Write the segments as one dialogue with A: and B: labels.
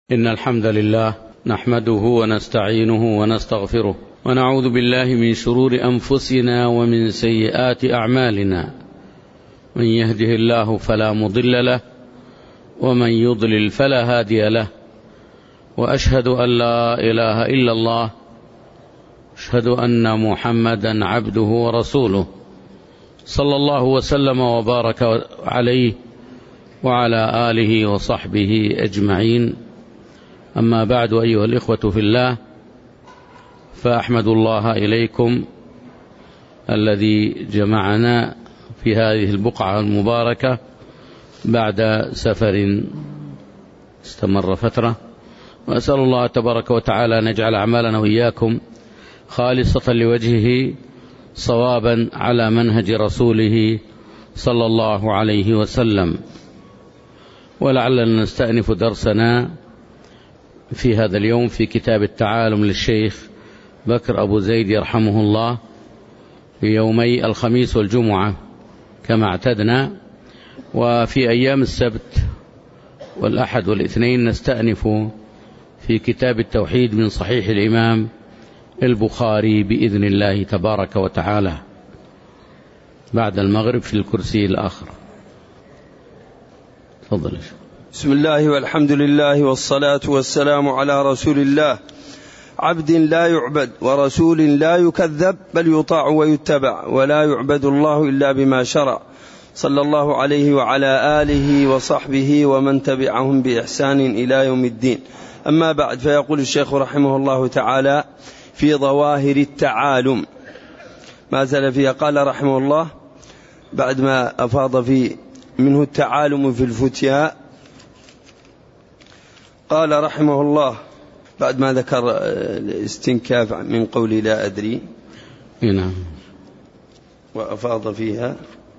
A: إن الحمد لله نحمده ونستعينه ونستغفره ونعوذ بالله من شرور أنفسنا ومن سيئات أعمالنا. من يهده الله فلا مضل له ومن يضلل فلا هادي له، وأشهد أن لا إله إلا الله، أشهد أن محمدا عبده ورسوله، صلى الله وسلم وبارك عليه وعلى آله وصحبه أجمعين. أما بعد، أيها الإخوة في الله، فأحمد الله إليكم الذي جمعنا في هذه البقعة المباركة بعد سفر استمر فترة، وأسأل الله تبارك وتعالى أن يجعل أعمالنا وإياكم خالصة لوجهه صوابا على منهج رسوله صلى الله عليه وسلم. ولعلنا نستأنف درسنا في هذا اليوم في كتاب التعالم للشيخ بكر أبو زيد يرحمه الله في يومي الخميس والجمعة كما اعتدنا، وفي أيام السبت والأحد والاثنين نستأنف في كتاب التوحيد من صحيح الإمام البخاري بإذن الله تبارك وتعالى بعد المغرب في الكرسي الآخر. تفضل.
B: بسم الله والحمد لله والصلاة والسلام على رسول الله، عبد لا يعبد ورسول لا يكذب، بل يطاع ويتبع، ولا يعبد الله إلا بما شرع، صلى الله عليه وعلى آله وصحبه ومن تبعهم بإحسان إلى يوم الدين. أما بعد، فيقول الشيخ رحمه الله تعالى في ظواهر التعالم ما زال فيها. قال رحمه الله بعد ما أفاض في منه التعالم في الفتياء، قال رحمه الله بعد ما ذكر الاستنكاف من قول لا أدري وأفاض فيها،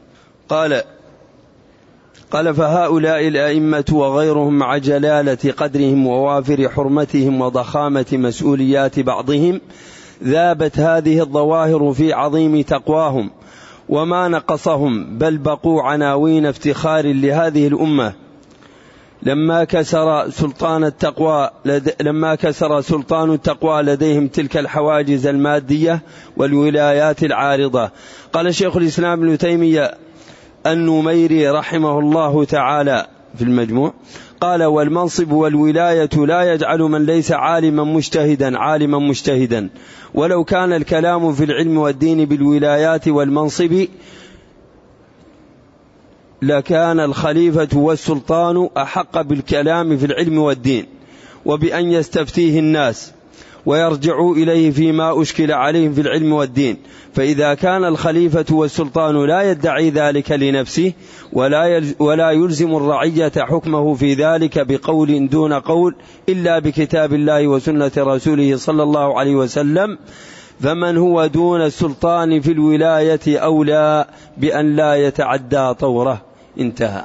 B: قال فهؤلاء الأئمة وغيرهم مع جلالة قدرهم ووافر حرمتهم وضخامة مسؤوليات بعضهم ذابت هذه الظواهر في عظيم تقواهم وما نقصهم، بل بقوا عناوين افتخار لهذه الأمة لما كسر سلطان التقوى لديهم تلك الحواجز المادية والولايات العارضة. قال شيخ الإسلام ابن تيمية النميري رحمه الله تعالى في المجموع، قال والمنصب والولاية لا يجعل من ليس عالما مجتهدا، ولو كان الكلام في العلم والدين بالولايات والمنصب لكان الخليفة والسلطان أحق بالكلام في العلم والدين وبأن يستفتيه الناس ويرجعوا إليه فيما أشكل عليهم في العلم والدين. فإذا كان الخليفة والسلطان لا يدعي ذلك لنفسه ولا يلزم الرعية حكمه في ذلك بقول دون قول إلا بكتاب الله وسنة رسوله صلى الله عليه وسلم، فمن هو دون السلطان في الولاية أولى بأن لا يتعدى طوره. انتهى.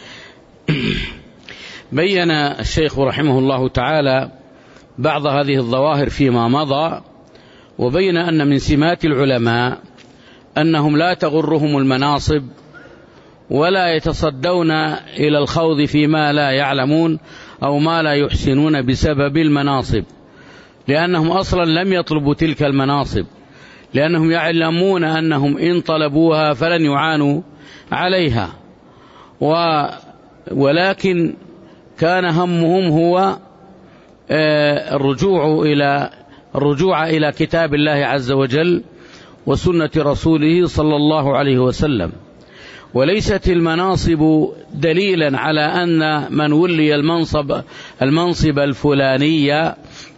A: بين الشيخ رحمه الله تعالى بعض هذه الظواهر فيما مضى، وبين أن من سمات العلماء أنهم لا تغرهم المناصب ولا يتصدون إلى الخوض فيما لا يعلمون أو ما لا يحسنون بسبب المناصب، لأنهم أصلا لم يطلبوا تلك المناصب، لأنهم يعلمون أنهم إن طلبوها فلن يعانوا عليها، ولكن كان همهم هو الرجوع إلى كتاب الله عز وجل وسنة رسوله صلى الله عليه وسلم. وليست المناصب دليلا على أن من ولي المنصب الفلاني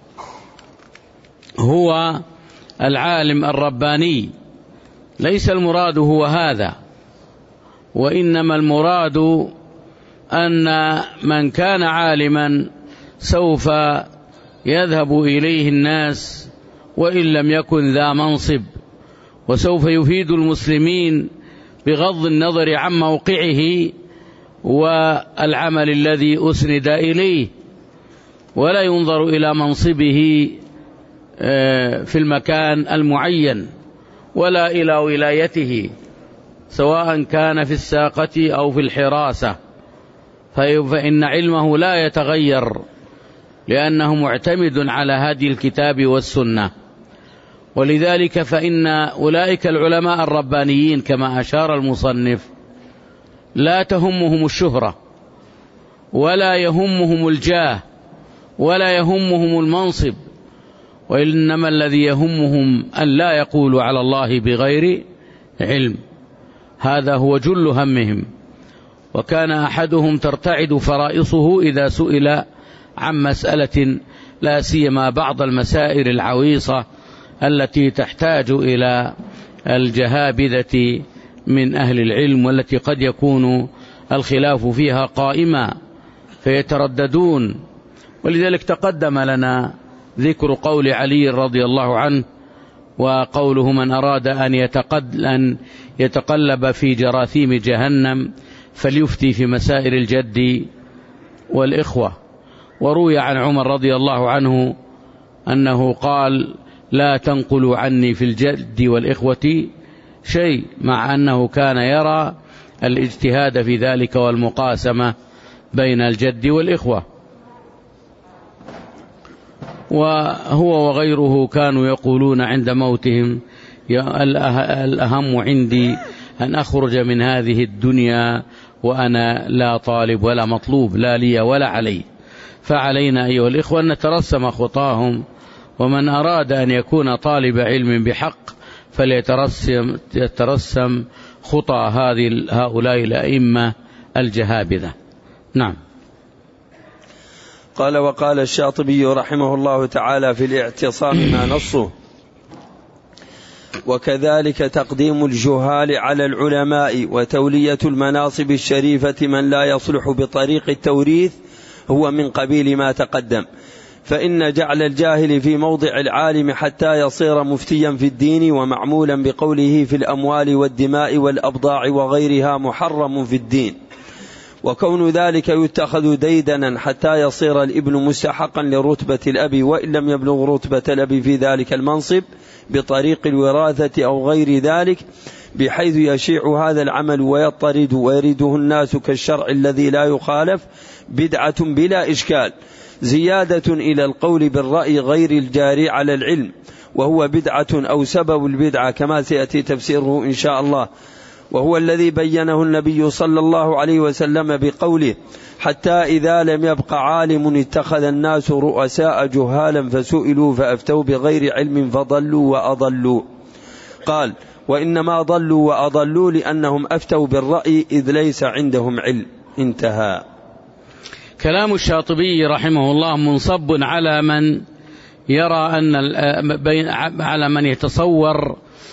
A: هو العالم الرباني، ليس المراد هو هذا، وإنما المراد أن من كان عالما سوف يذهب إليه الناس وإن لم يكن ذا منصب، وسوف يفيد المسلمين بغض النظر عن موقعه والعمل الذي أسند إليه، ولا ينظر إلى منصبه في المكان المعين ولا إلى ولايته، سواء كان في الساقة أو في الحراسة، فإن علمه لا يتغير لأنه معتمد على هدي الكتاب والسنة. ولذلك فإن أولئك العلماء الربانيين كما أشار المصنف لا تهمهم الشهرة ولا يهمهم الجاه ولا يهمهم المنصب، وإنما الذي يهمهم أن لا يقولوا على الله بغير علم، هذا هو جل همهم. وكان أحدهم ترتعد فرائصه إذا سئل عن مسألة، لا سيما بعض المسائل العويصة التي تحتاج إلى الجهابذة من أهل العلم، والتي قد يكون الخلاف فيها قائما فيترددون. ولذلك تقدم لنا ذكر قول علي رضي الله عنه وقوله: من أراد أن يتقلب في جراثيم جهنم فليفتي في مسائل الجد والإخوة. وروي عن عمر رضي الله عنه أنه قال: لا تنقلوا عني في الجد والإخوة شيء، مع أنه كان يرى الاجتهاد في ذلك والمقاسمة بين الجد والإخوة. وهو وغيره كانوا يقولون عند موتهم: الأهم عندي أن أخرج من هذه الدنيا وأنا لا طالب ولا مطلوب، لا لي ولا علي. فعلينا أيها الإخوة أن نترسم خطاهم، ومن أراد أن يكون طالب علم بحق فليترسم خطى هؤلاء الأئمة الجهابذة. نعم.
B: قال: وقال الشاطبي رحمه الله تعالى في الاعتصام ما نصه: وكذلك تقديم الجهال على العلماء وتولية المناصب الشريفة من لا يصلح بطريق التوريث هو من قبيل ما تقدم، فإن جعل الجاهل في موضع العالم حتى يصير مفتيا في الدين ومعمولا بقوله في الأموال والدماء والأبضاع وغيرها محرم في الدين، وكون ذلك يتخذ ديدنا حتى يصير الابن مستحقا لرتبة الأب وإن لم يبلغ رتبة الأب في ذلك المنصب بطريق الوراثة أو غير ذلك، بحيث يشيع هذا العمل ويطرد ويرده الناس كالشرع الذي لا يخالف، بدعة بلا إشكال، زيادة إلى القول بالرأي غير الجاري على العلم، وهو بدعة أو سبب البدعة كما سيأتي تفسيره إن شاء الله، وهو الذي بينه النبي صلى الله عليه وسلم بقوله: حتى إذا لم يبق عالم اتخذ الناس رؤساء جهالا فسئلوا فأفتوا بغير علم فضلوا وأضلوا. قال: وإنما ضلوا وأضلوا لأنهم أفتوا بالرأي إذ ليس عندهم علم. انتهى.
A: كلام الشاطبي رحمه الله منصب على من يرى على من يتصور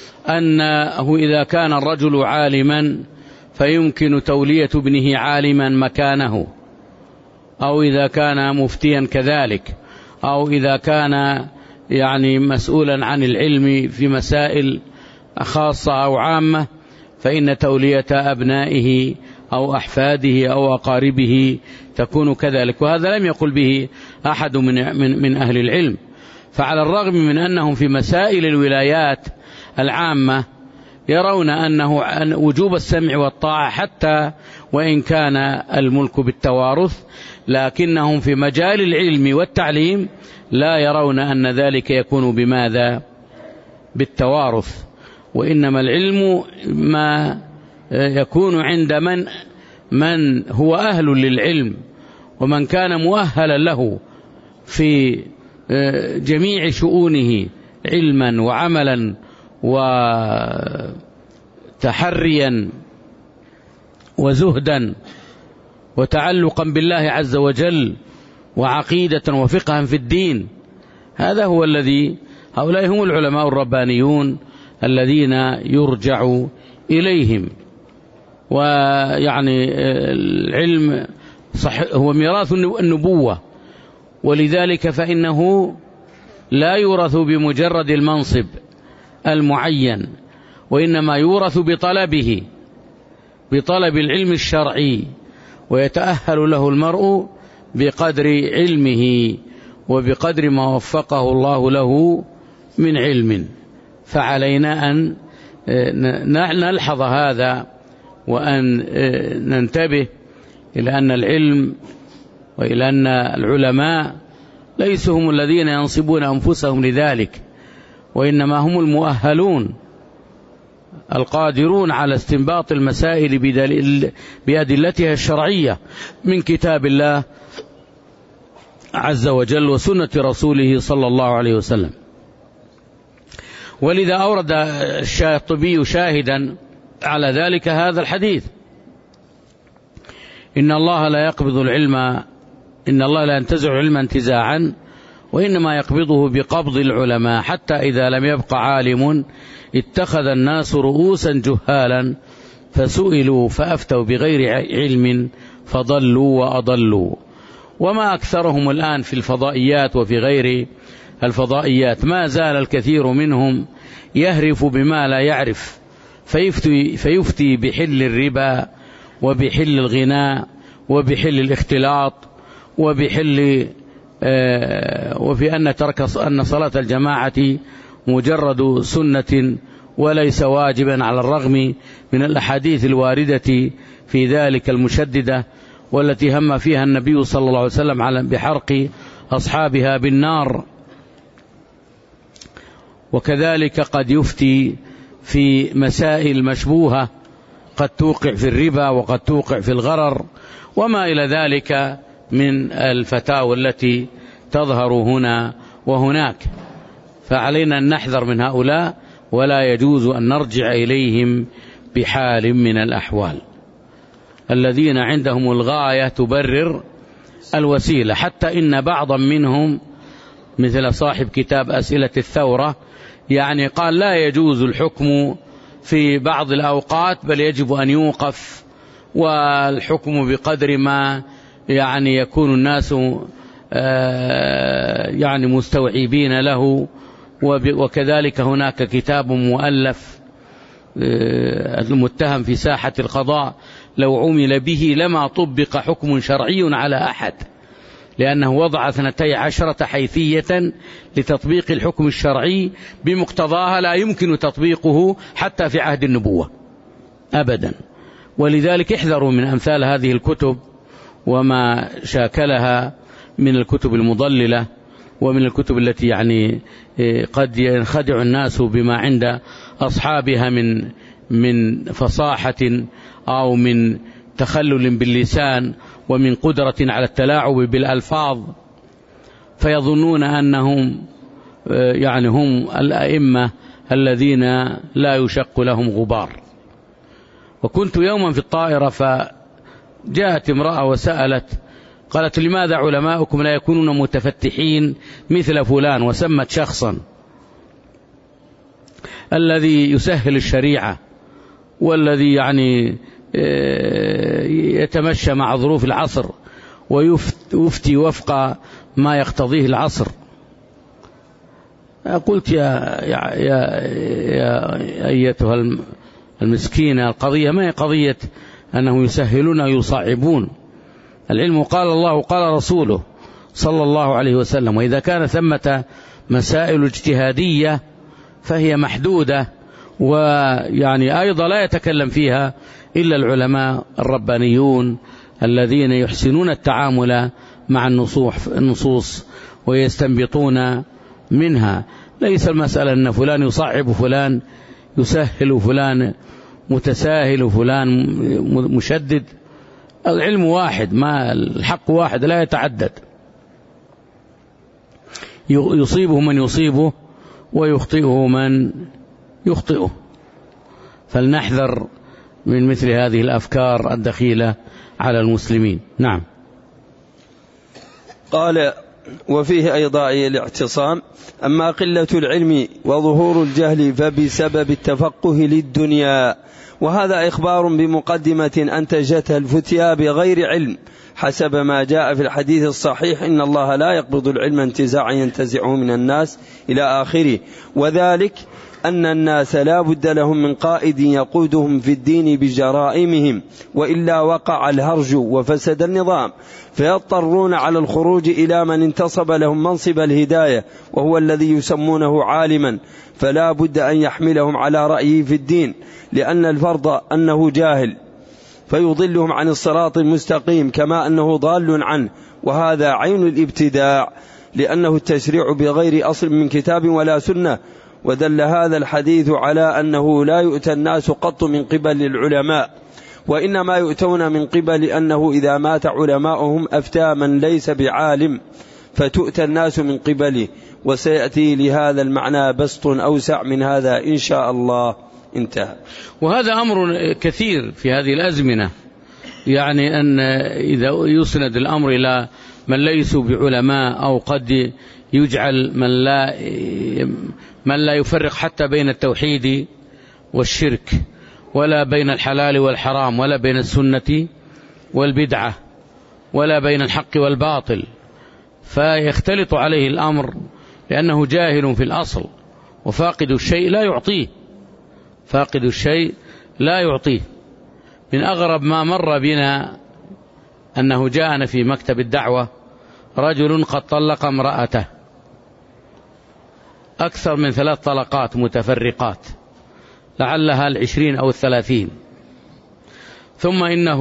A: أنه إذا كان الرجل عالما فيمكن تولية ابنه عالما مكانه، أو إذا كان مفتيا كذلك، أو إذا كان مسؤولا عن العلم في مسائل خاصة أو عامة، فإن تولية أبنائه أو أحفاده أو أقاربه تكون كذلك. وهذا لم يقل به أحد من أهل العلم. فعلى الرغم من أنهم في مسائل الولايات العامة يرون أنه وجوب السمع والطاعة حتى وإن كان الملك بالتوارث، لكنهم في مجال العلم والتعليم لا يرون أن ذلك يكون بماذا؟ بالتوارث. وإنما العلم ما يكون عند من هو أهل للعلم، ومن كان مؤهلا له في جميع شؤونه علما وعملا وتحريا وزهدا وتعلقا بالله عز وجل وعقيدة وفقها في الدين. هذا هو الذي هؤلاء هم العلماء الربانيون الذين يرجع إليهم. العلم هو ميراث النبوة، ولذلك فإنه لا يورث بمجرد المنصب المعين، وإنما يورث بطلب العلم الشرعي، ويتأهل له المرء بقدر علمه وبقدر ما وفقه الله له من علم. فعلينا أن نلحظ هذا وأن ننتبه إلى أن العلم وإلى أن العلماء ليسوا هم الذين ينصبون أنفسهم لذلك، وإنما هم المؤهلون القادرون على استنباط المسائل بأدلتها الشرعية من كتاب الله عز وجل وسنة رسوله صلى الله عليه وسلم. ولذا أورد الشاطبي شاهدا على ذلك هذا الحديث: إن الله لا يقبض العلم، إن الله لا ينتزع العلم انتزاعا، وإنما يقبضه بقبض العلماء، حتى إذا لم يبق عالم اتخذ الناس رؤوسا جهالا فسئلوا فأفتوا بغير علم فضلوا وأضلوا. وما أكثرهم الآن في الفضائيات وفي غير الفضائيات، ما زال الكثير منهم يهرف بما لا يعرف، فيفتي بحل الربا وبحل الغناء وبحل الاختلاط وفي أن صلاة الجماعة مجرد سنة وليس واجبا، على الرغم من الأحاديث الواردة في ذلك المشددة، والتي هم فيها النبي صلى الله عليه وسلم بحرق أصحابها بالنار. وكذلك قد يفتي في مسائل مشبوهة قد توقع في الربا وقد توقع في الغرر وما إلى ذلك من الفتاوى التي تظهر هنا وهناك. فعلينا أن نحذر من هؤلاء، ولا يجوز أن نرجع إليهم بحال من الأحوال، الذين عندهم الغاية تبرر الوسيلة. حتى إن بعضا منهم مثل صاحب كتاب أسئلة الثورة يعني قال لا يجوز الحكم في بعض الأوقات، بل يجب أن يوقف، والحكم بقدر ما يعني يكون الناس يعني مستوعبين له. وكذلك هناك كتاب مؤلف المتهم في ساحة القضاء لو عمل به لما طبق حكم شرعي على أحد، لأنه وضع 12 حيثية لتطبيق الحكم الشرعي بمقتضاها لا يمكن تطبيقه حتى في عهد النبوة أبدا. ولذلك احذروا من أمثال هذه الكتب وما شاكلها من الكتب المضللة ومن الكتب التي يعني قد ينخدع الناس بما عند أصحابها من فصاحة أو من تخلل باللسان ومن قدرة على التلاعب بالألفاظ، فيظنون أنهم يعني هم الأئمة الذين لا يشق لهم غبار. وكنت يوما في الطائرة فجاءت امرأة وسألت، قالت: لماذا علماؤكم لا يكونون متفتحين مثل فلان؟ وسمت شخصا الذي يسهل الشريعة والذي يعني يتمشى مع ظروف العصر ويفتي وفق ما يقتضيه العصر. قلت يا أيتها المسكينة، القضية ما هي قضية أنهم يسهلون ويصعبون. العلم قال الله قال رسوله صلى الله عليه وسلم، وإذا كان ثمة مسائل اجتهادية فهي محدودة، ويعني أيضا لا يتكلم فيها إلا العلماء الربانيون الذين يحسنون التعامل مع النصوص ويستنبطون منها. ليس المسألة أن فلان يصعب فلان يسهل فلان متساهل فلان مشدد. العلم واحد، ما الحق واحد لا يتعدد، يصيبه من يصيبه ويخطئه من يخطئه. فلنحذر من مثل هذه الأفكار الدخيلة على المسلمين. نعم.
B: قال: وفيه أيضا الاعتصام: أما قلة العلم وظهور الجهل فبسبب التفقه للدنيا. وهذا إخبار بمقدمة أنتجتها الفتيا بغير علم، حسب ما جاء في الحديث الصحيح: إن الله لا يقبض العلم انتزاعا ينتزعه من الناس إلى آخره. وذلك أن الناس لا بد لهم من قائد يقودهم في الدين بجرائمهم، وإلا وقع الهرج وفسد النظام، فيضطرون على الخروج إلى من انتصب لهم منصب الهداية، وهو الذي يسمونه عالما، فلا بد أن يحملهم على رأيه في الدين، لأن الفرض أنه جاهل فيضلهم عن الصراط المستقيم كما أنه ضال عنه، وهذا عين الابتداع. لأنه التشريع بغير أصل من كتاب ولا سنة. ودل هذا الحديث على أنه لا يؤتى الناس قط من قبل العلماء، وإنما يؤتون من قبل أنه إذا مات علماؤهم أفتى من ليس بعالم فتؤتى الناس من قبله. وسيأتي لهذا المعنى بسط أوسع من هذا إن شاء الله. انتهى.
A: وهذا أمر كثير في هذه الأزمنة، يعني أن إذا يسند الأمر إلى من ليسوا بعلماء، أو قد يجعل من لا يفرق حتى بين التوحيد والشرك، ولا بين الحلال والحرام، ولا بين السنة والبدعة، ولا بين الحق والباطل، فيختلط عليه الأمر لأنه جاهل في الأصل، وفاقد الشيء لا يعطيه، فاقد الشيء لا يعطيه. من أغرب ما مر بنا أنه جاءنا في مكتب الدعوة رجل قد طلق امرأته أكثر من 3 طلقات متفرقات، لعلها 20 أو 30. ثم إنه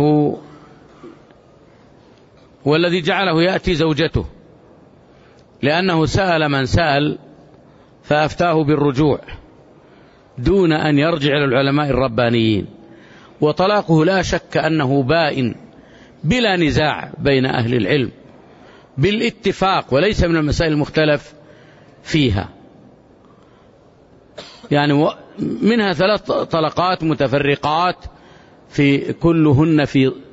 A: والذي جعله يأتي زوجته، لأنه سأل من سأل فأفتاه بالرجوع دون أن يرجع إلى العلماء الربانيين. وطلاقه لا شك أنه بائن بلا نزاع بين أهل العلم بالاتفاق، وليس من المسائل المختلف فيها. يعني منها 3 طلقات متفرقات في كلهن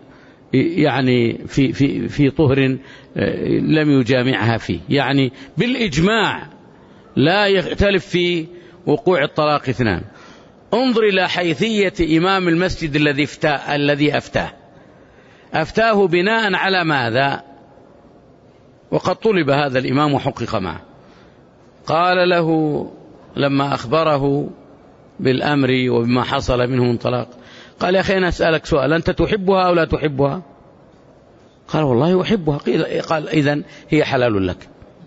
A: في طهر لم يجامعها فيه، يعني بالإجماع لا يختلف في وقوع الطلاق 2. انظر إلى حيثية إمام المسجد الذي أفتاه بناء على ماذا؟ وقد طلب هذا الإمام وحقق معه. قال له لما أخبره بالأمر وبما حصل منه من طلاق، قال: يا أخي أنا أسألك سؤال، أنت تحبها أو لا تحبها؟ قال: والله أحبها. قال: إذن هي حلال لك.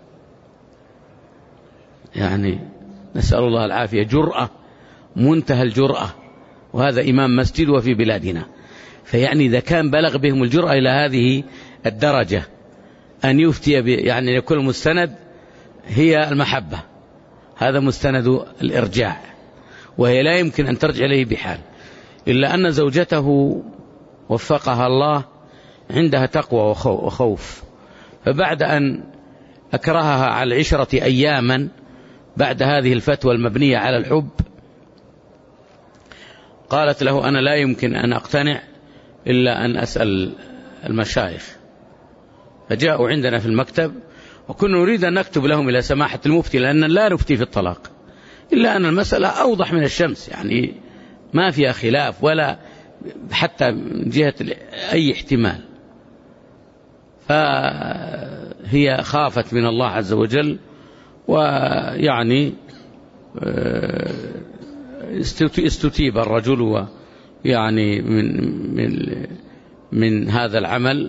A: يعني نسأل الله العافية، جرأة منتهى الجرأة، وهذا إمام مسجد وفي بلادنا. فيعني إذا كان بلغ بهم الجرأة إلى هذه الدرجة أن يفتي يعني كل مستند هي المحبة، هذا مستند الإرجاع، وهي لا يمكن أن ترجع إليه بحال، إلا أن زوجته وفقها الله عندها تقوى وخوف. فبعد أن أكرهها على 10 أياما بعد هذه الفتوى المبنية على الحب، قالت له: أنا لا يمكن أن أقتنع إلا أن أسأل المشايخ. فجاءوا عندنا في المكتب، وكنا نريد أن نكتب لهم إلى سماحة المفتي، لأن لا نفتي في الطلاق، إلا أن المسألة أوضح من الشمس، يعني ما فيها خلاف ولا حتى من جهة أي احتمال. فهي خافت من الله عز وجل، ويعني استتيب الرجل يعني من هذا العمل،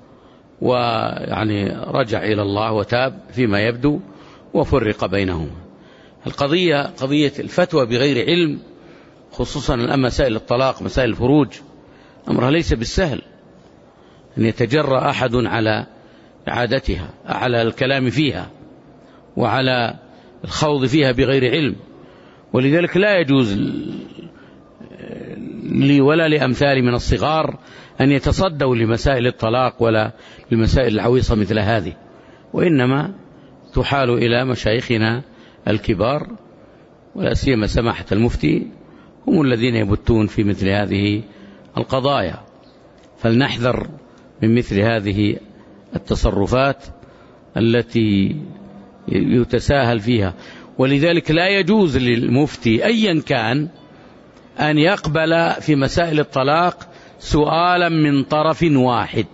A: ويعني رجع إلى الله وتاب فيما يبدو، وفرق بينهما. القضية قضية الفتوى بغير علم، خصوصا الآن مسائل الطلاق، مسائل الفروج، أمرها ليس بالسهل أن يتجرأ أحد على إعادتها، على الكلام فيها، وعلى الخوض فيها بغير علم. ولذلك لا يجوز لي ولا لأمثالي من الصغار أن يتصدوا لمسائل الطلاق ولا لمسائل العويصة مثل هذه، وإنما تحال إلى مشايخنا الكبار، ولا سيما سماحة المفتي، هم الذين يبتون في مثل هذه القضايا. فلنحذر من مثل هذه التصرفات التي يتساهل فيها. ولذلك لا يجوز للمفتي أيا كان أن يقبل في مسائل الطلاق سؤالا من طرف واحد،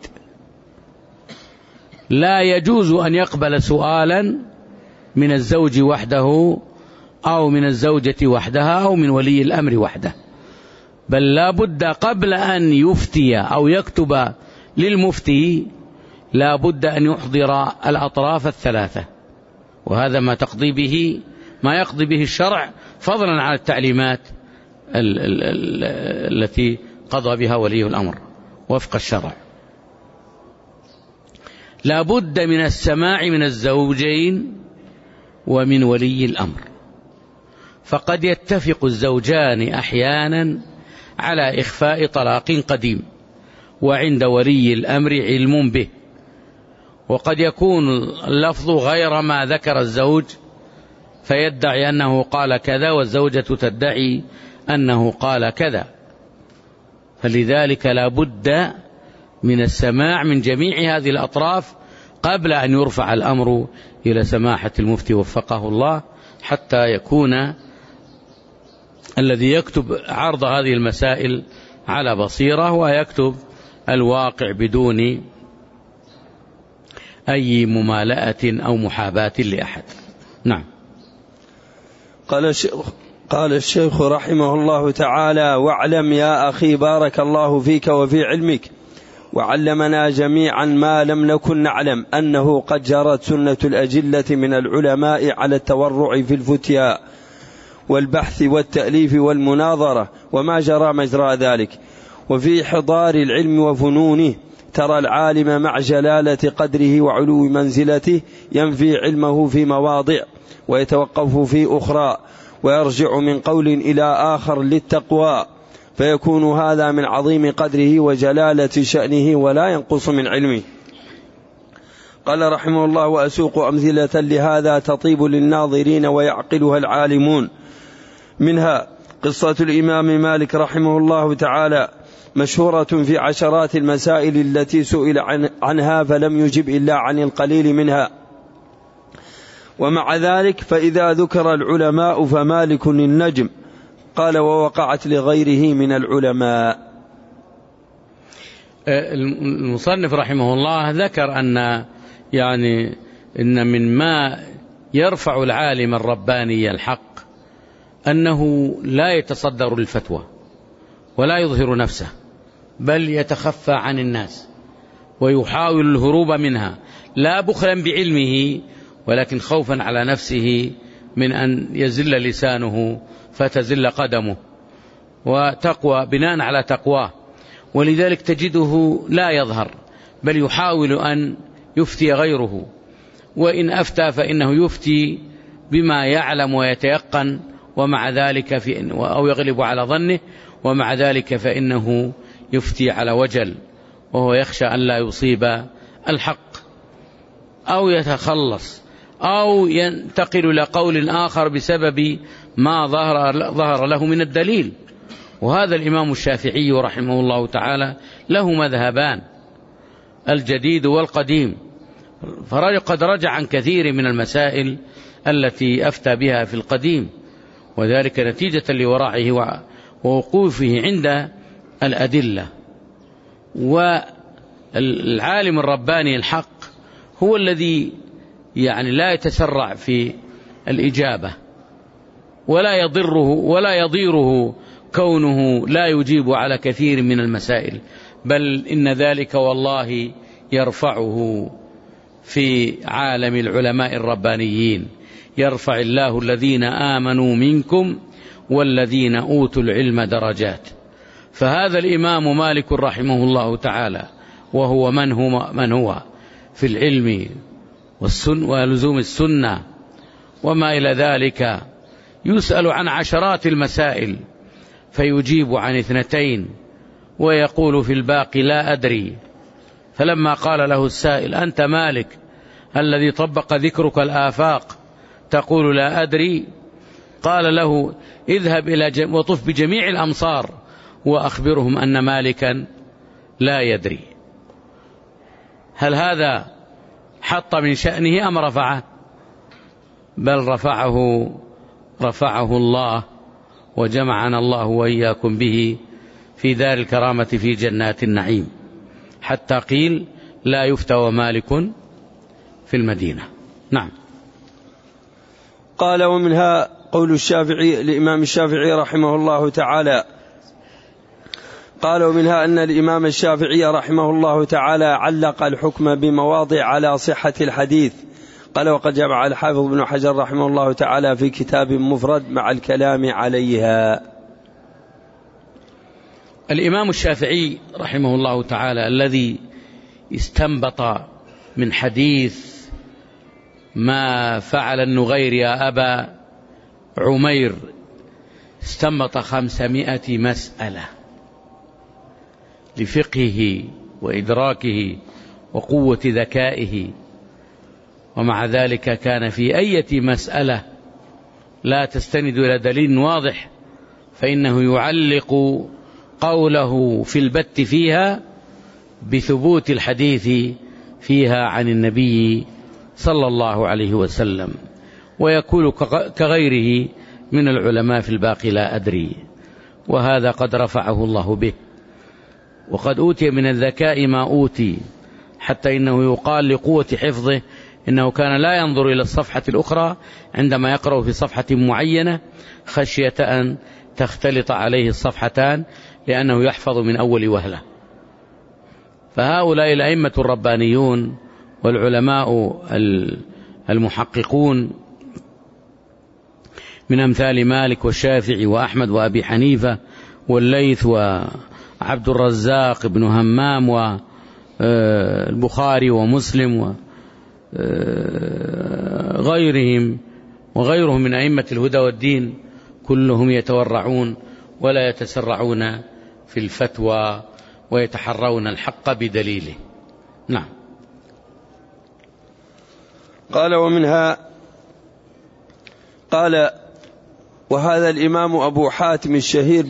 A: لا يجوز أن يقبل سؤالا من الزوج وحده، أو من الزوجة وحدها، أو من ولي الأمر وحده، بل لا بد قبل أن يفتي أو يكتب للمفتي لا بد أن يحضر الأطراف الثلاثة، وهذا ما يقضي به الشرع، فضلا عن التعليمات التي قضى بها ولي الأمر وفق الشرع. لا بد من السماع من الزوجين ومن ولي الأمر. فقد يتفق الزوجان أحيانا على إخفاء طلاق قديم وعند ولي الأمر علم به، وقد يكون اللفظ غير ما ذكر الزوج فيدعي أنه قال كذا والزوجة تدعي أنه قال كذا، فلذلك لا بد من السماع من جميع هذه الأطراف قبل أن يرفع الأمر إلى سماحة المفتي وفقه الله، حتى يكون الذي يكتب عرض هذه المسائل على بصيرة ويكتب الواقع بدون أي ممالأة أو محاباة لأحد. نعم.
B: قال الشيخ رحمه الله تعالى: واعلم يا أخي بارك الله فيك وفي علمك وعلمنا جميعا ما لم نكن نعلم أنه قد جرت سنة الأجلة من العلماء على التورع في الفتيا والبحث والتأليف والمناظرة وما جرى مجرى ذلك، وفي حضار العلم وفنونه ترى العالم مع جلالة قدره وعلو منزلته ينفي علمه في مواضع ويتوقف في أخرى ويرجع من قول إلى آخر للتقوى، فيكون هذا من عظيم قدره وجلالة شأنه ولا ينقص من علمه. قال رحمه الله: وأسوق أمثلة لهذا تطيب للناظرين ويعقلها العالمون، منها قصة الإمام مالك رحمه الله تعالى مشهورة في عشرات المسائل التي سئل عنها فلم يجب إلا عن القليل منها، ومع ذلك فإذا ذكر العلماء فمالك النجم. قال: ووقعت لغيره من العلماء.
A: المصنف رحمه الله ذكر أن إن من ما يرفع العالم الرباني الحق أنه لا يتصدر الفتوى ولا يظهر نفسه، بل يتخفى عن الناس ويحاول الهروب منها، لا بخلا بعلمه ولكن خوفا على نفسه من أن يزل لسانه فتزل قدمه، وتقوى بناء على تقواه، ولذلك تجده لا يظهر بل يحاول أن يفتي غيره، وإن أفتى فإنه يفتي بما يعلم ويتيقن، ومع ذلك أو يغلب على ظنه، ومع ذلك فإنه يفتي على وجل وهو يخشى أن لا يصيب الحق أو يتخلص أو ينتقل إلى قول آخر بسبب ما ظهر له من الدليل. وهذا الإمام الشافعي رحمه الله تعالى له مذهبان، الجديد والقديم، فقد رجع عن كثير من المسائل التي أفتى بها في القديم، وذلك نتيجة لورعه ووقوفه عند الأدلة. والعالم الرباني الحق هو الذي لا يتسرع في الإجابة، ولا يضيره كونه لا يجيب على كثير من المسائل، بل إن ذلك والله يرفعه في عالم العلماء الربانيين. يرفع الله الذين آمنوا منكم والذين أوتوا العلم درجات. فهذا الإمام مالك رحمه الله تعالى وهو من هو في العلم ولزوم السنة وما إلى ذلك، يسأل عن عشرات المسائل فيجيب عن 2 ويقول في الباقي لا أدري. فلما قال له السائل: أنت مالك الذي طبق ذكرك الآفاق تقول لا أدري؟ قال له: اذهب وطف بجميع الأمصار وأخبرهم أن مالكا لا يدري. هل هذا حط من شأنه أم رفعه؟ بل رفعه الله، وجمعنا الله وإياكم به في دار الكرامة في جنات النعيم، حتى قيل لا يفتى مالك في المدينة. نعم.
B: قال: ومنها قول الإمام الشافعي رحمه الله تعالى، قال: ومنها أن الإمام الشافعي رحمه الله تعالى علق الحكم بمواضع على صحة الحديث. قال: وقد جمع الحافظ ابن حجر رحمه الله تعالى في كتاب مفرد مع الكلام عليها.
A: الإمام الشافعي رحمه الله تعالى الذي استنبط من حديث ما فعل النغير يا أبا عمير استنبط 500 مسألة لفقهه وإدراكه وقوة ذكائه، ومع ذلك كان في أي مسألة لا تستند إلى دليل واضح فإنه يعلق قوله في البت فيها بثبوت الحديث فيها عن النبي صلى الله عليه وسلم، ويقول كغيره من العلماء في الباقي لا أدري. وهذا قد رفعه الله به، وقد أوتي من الذكاء ما أوتي، حتى إنه يقال لقوة حفظه إنه كان لا ينظر إلى الصفحة الأخرى عندما يقرأ في صفحة معينة خشية أن تختلط عليه الصفحتان، لأنه يحفظ من أول وهلة. فهؤلاء الأئمة الربانيون والعلماء المحققون من أمثال مالك والشافعي وأحمد وأبي حنيفة والليث وعبد الرزاق بن همام والبخاري ومسلم وغيرهم من أئمة الهدى والدين كلهم يتورعون ولا يتسرعون في الفتوى ويتحرون الحق بدليله. نعم.
B: قال ومنها قال وهذا الإمام أبو حاتم الشهير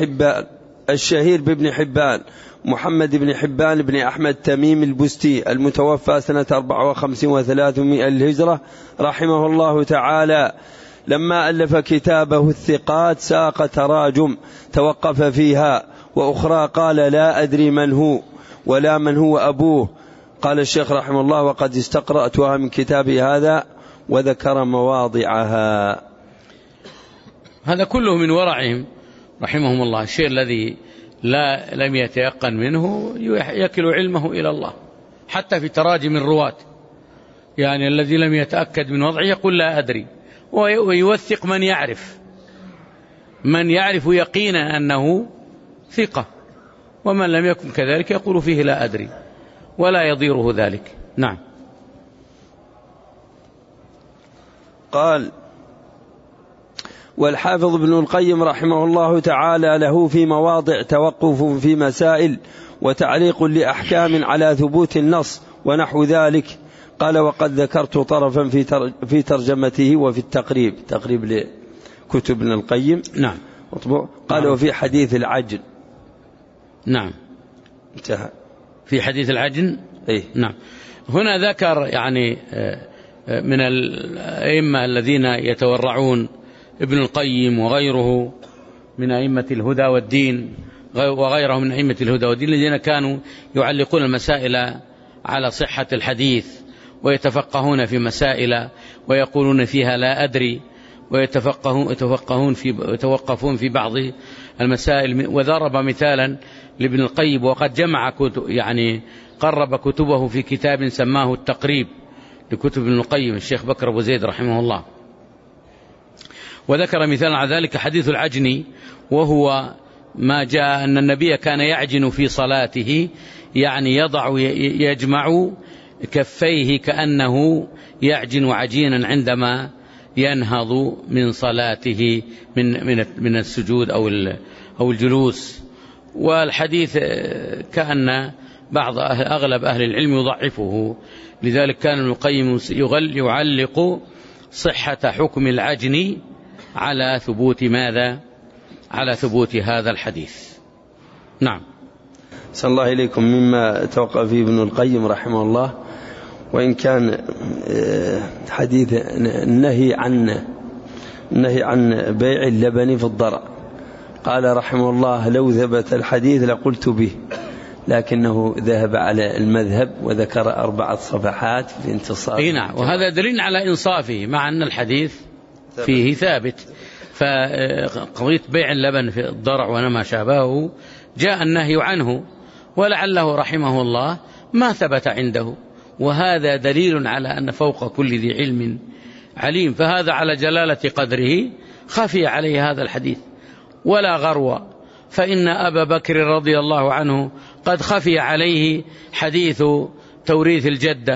B: بابن حبان محمد بن حبان بن أحمد تميم البستي المتوفى سنة 54 و300 الهجرة رحمه الله تعالى، لما ألف كتابه الثقات ساق تراجم توقف فيها وأخرى قال لا أدري من هو ولا من هو أبوه. قال الشيخ رحمه الله وقد استقرأتها من كتابي هذا وذكر مواضعها.
A: هذا كله من ورعهم رحمهم الله. الشيء الذي لم يتيقن منه يكل علمه إلى الله، حتى في تراجم الرواة، يعني الذي لم يتأكد من وضعه يقول لا أدري، ويوثق من يعرف يقينا أنه ثقة، ومن لم يكن كذلك يقول فيه لا أدري ولا يضيره ذلك. نعم.
B: قال والحافظ ابن القيم رحمه الله تعالى له في مواضع توقف في مسائل وتعليق لأحكام على ثبوت النص ونحو ذلك. قال وقد ذكرت طرفا في ترجمته وفي التقريب، تقريب لكتب ابن القيم.
A: نعم.
B: قال وفي حديث العجل.
A: نعم.
B: انتهى.
A: في حديث العجل.
B: إيه؟
A: نعم. هنا ذكر يعني من الأئمة الذين يتورعون ابن القيم وغيره من أئمة الهدى والدين وغيرهم من أئمة الهدى والدين الذين كانوا يعلقون المسائل على صحة الحديث ويتفقهون في مسائل ويقولون فيها لا أدري، ويتوقفون في بعض المسائل. وضرب مثالا لابن القيم، وقد جمع يعني قرب كتبه في كتاب سماه التقريب لكتب ابن القيم الشيخ بكر أبو زيد رحمه الله. وذكر مثالا على ذلك حديث العجن، وهو ما جاء أن النبي كان يعجن في صلاته، يعني يجمع كفيه كأنه يعجن عجينا عندما ينهض من صلاته من السجود أو الجلوس. والحديث كأن أغلب أهل العلم يضعفه، لذلك كان ابن القيم يعلق صحة حكم العجن على ثبوت ماذا؟ على ثبوت هذا الحديث. نعم.
B: صلى الله إليكم. مما توقف فيه ابن القيم رحمه الله، وإن كان حديث النهي عن بيع اللبن في الضرع، قال رحمه الله لو ثبت الحديث لقلت به، لكنه ذهب على المذهب وذكر 4 صفحات في انتصار.
A: نعم. وهذا دليل على إنصافه مع أن الحديث فيه ثابت. فقضية بيع اللبن في الضرع وما شابهه جاء النهي عنه، ولعله رحمه الله ما ثبت عنده، وهذا دليل على أن فوق كل ذي علم عليم. فهذا على جلالة قدره خفي عليه هذا الحديث ولا غرو، فإن أبا بكر رضي الله عنه قد خفي عليه حديث توريث الجدة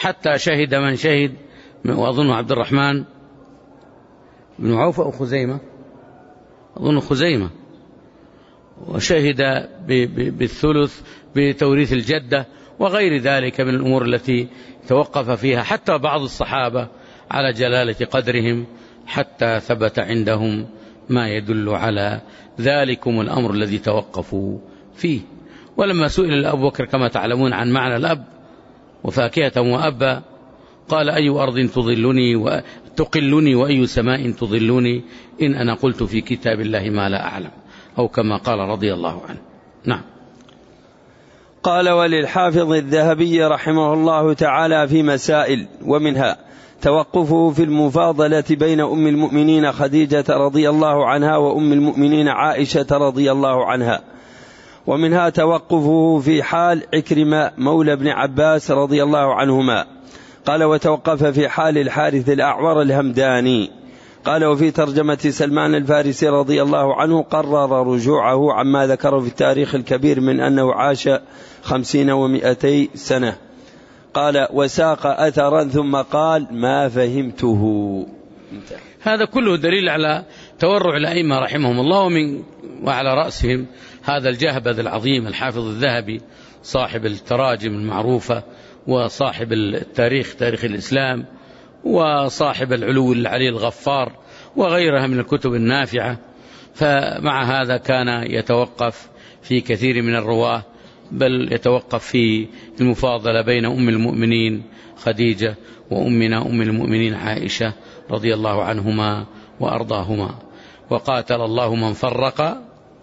A: حتى شهد من شهد، وأظن عبد الرحمن بن عوف أو خزيمة، أظن خزيمة، وشهد بالثلث بتوريث الجدة وغير ذلك من الأمور التي توقف فيها حتى بعض الصحابة على جلالة قدرهم، حتى ثبت عندهم ما يدل على ذلكم الأمر الذي توقفوا فيه. ولما سئل أبو بكر كما تعلمون عن معنى الأب وفاكهة وأبا، قال: أي أرض تقلني وأي سماء تظلني إن أنا قلت في كتاب الله ما لا أعلم، أو كما قال رضي الله عنه. نعم.
B: قال: وللحافظ الذهبي رحمه الله تعالى في مسائل، ومنها توقفه في المفاضلة بين أم المؤمنين خديجة رضي الله عنها وأم المؤمنين عائشة رضي الله عنها، ومنها توقفه في حال عكرمة مولى ابن عباس رضي الله عنهما. قال: وتوقف في حال الحارث الأعور الهمداني. قال: وفي ترجمة سلمان الفارسي رضي الله عنه قرر رجوعه عما ذكره في التاريخ الكبير من أنه عاش 50 و200 سنة. قال: وساق أثرا ثم قال: ما فهمته.
A: هذا كله دليل على تورع الأئمة رحمهم الله، وعلى رأسهم هذا الجهبذ العظيم الحافظ الذهبي صاحب التراجم المعروفة، وصاحب التاريخ، تاريخ الإسلام، وصاحب العلو العلي الغفار، وغيرها من الكتب النافعة. فمع هذا كان يتوقف في كثير من الرواه، بل يتوقف في المفاضلة بين أم المؤمنين خديجة وأمنا أم المؤمنين عائشة رضي الله عنهما وأرضاهما. وقاتل الله من فرق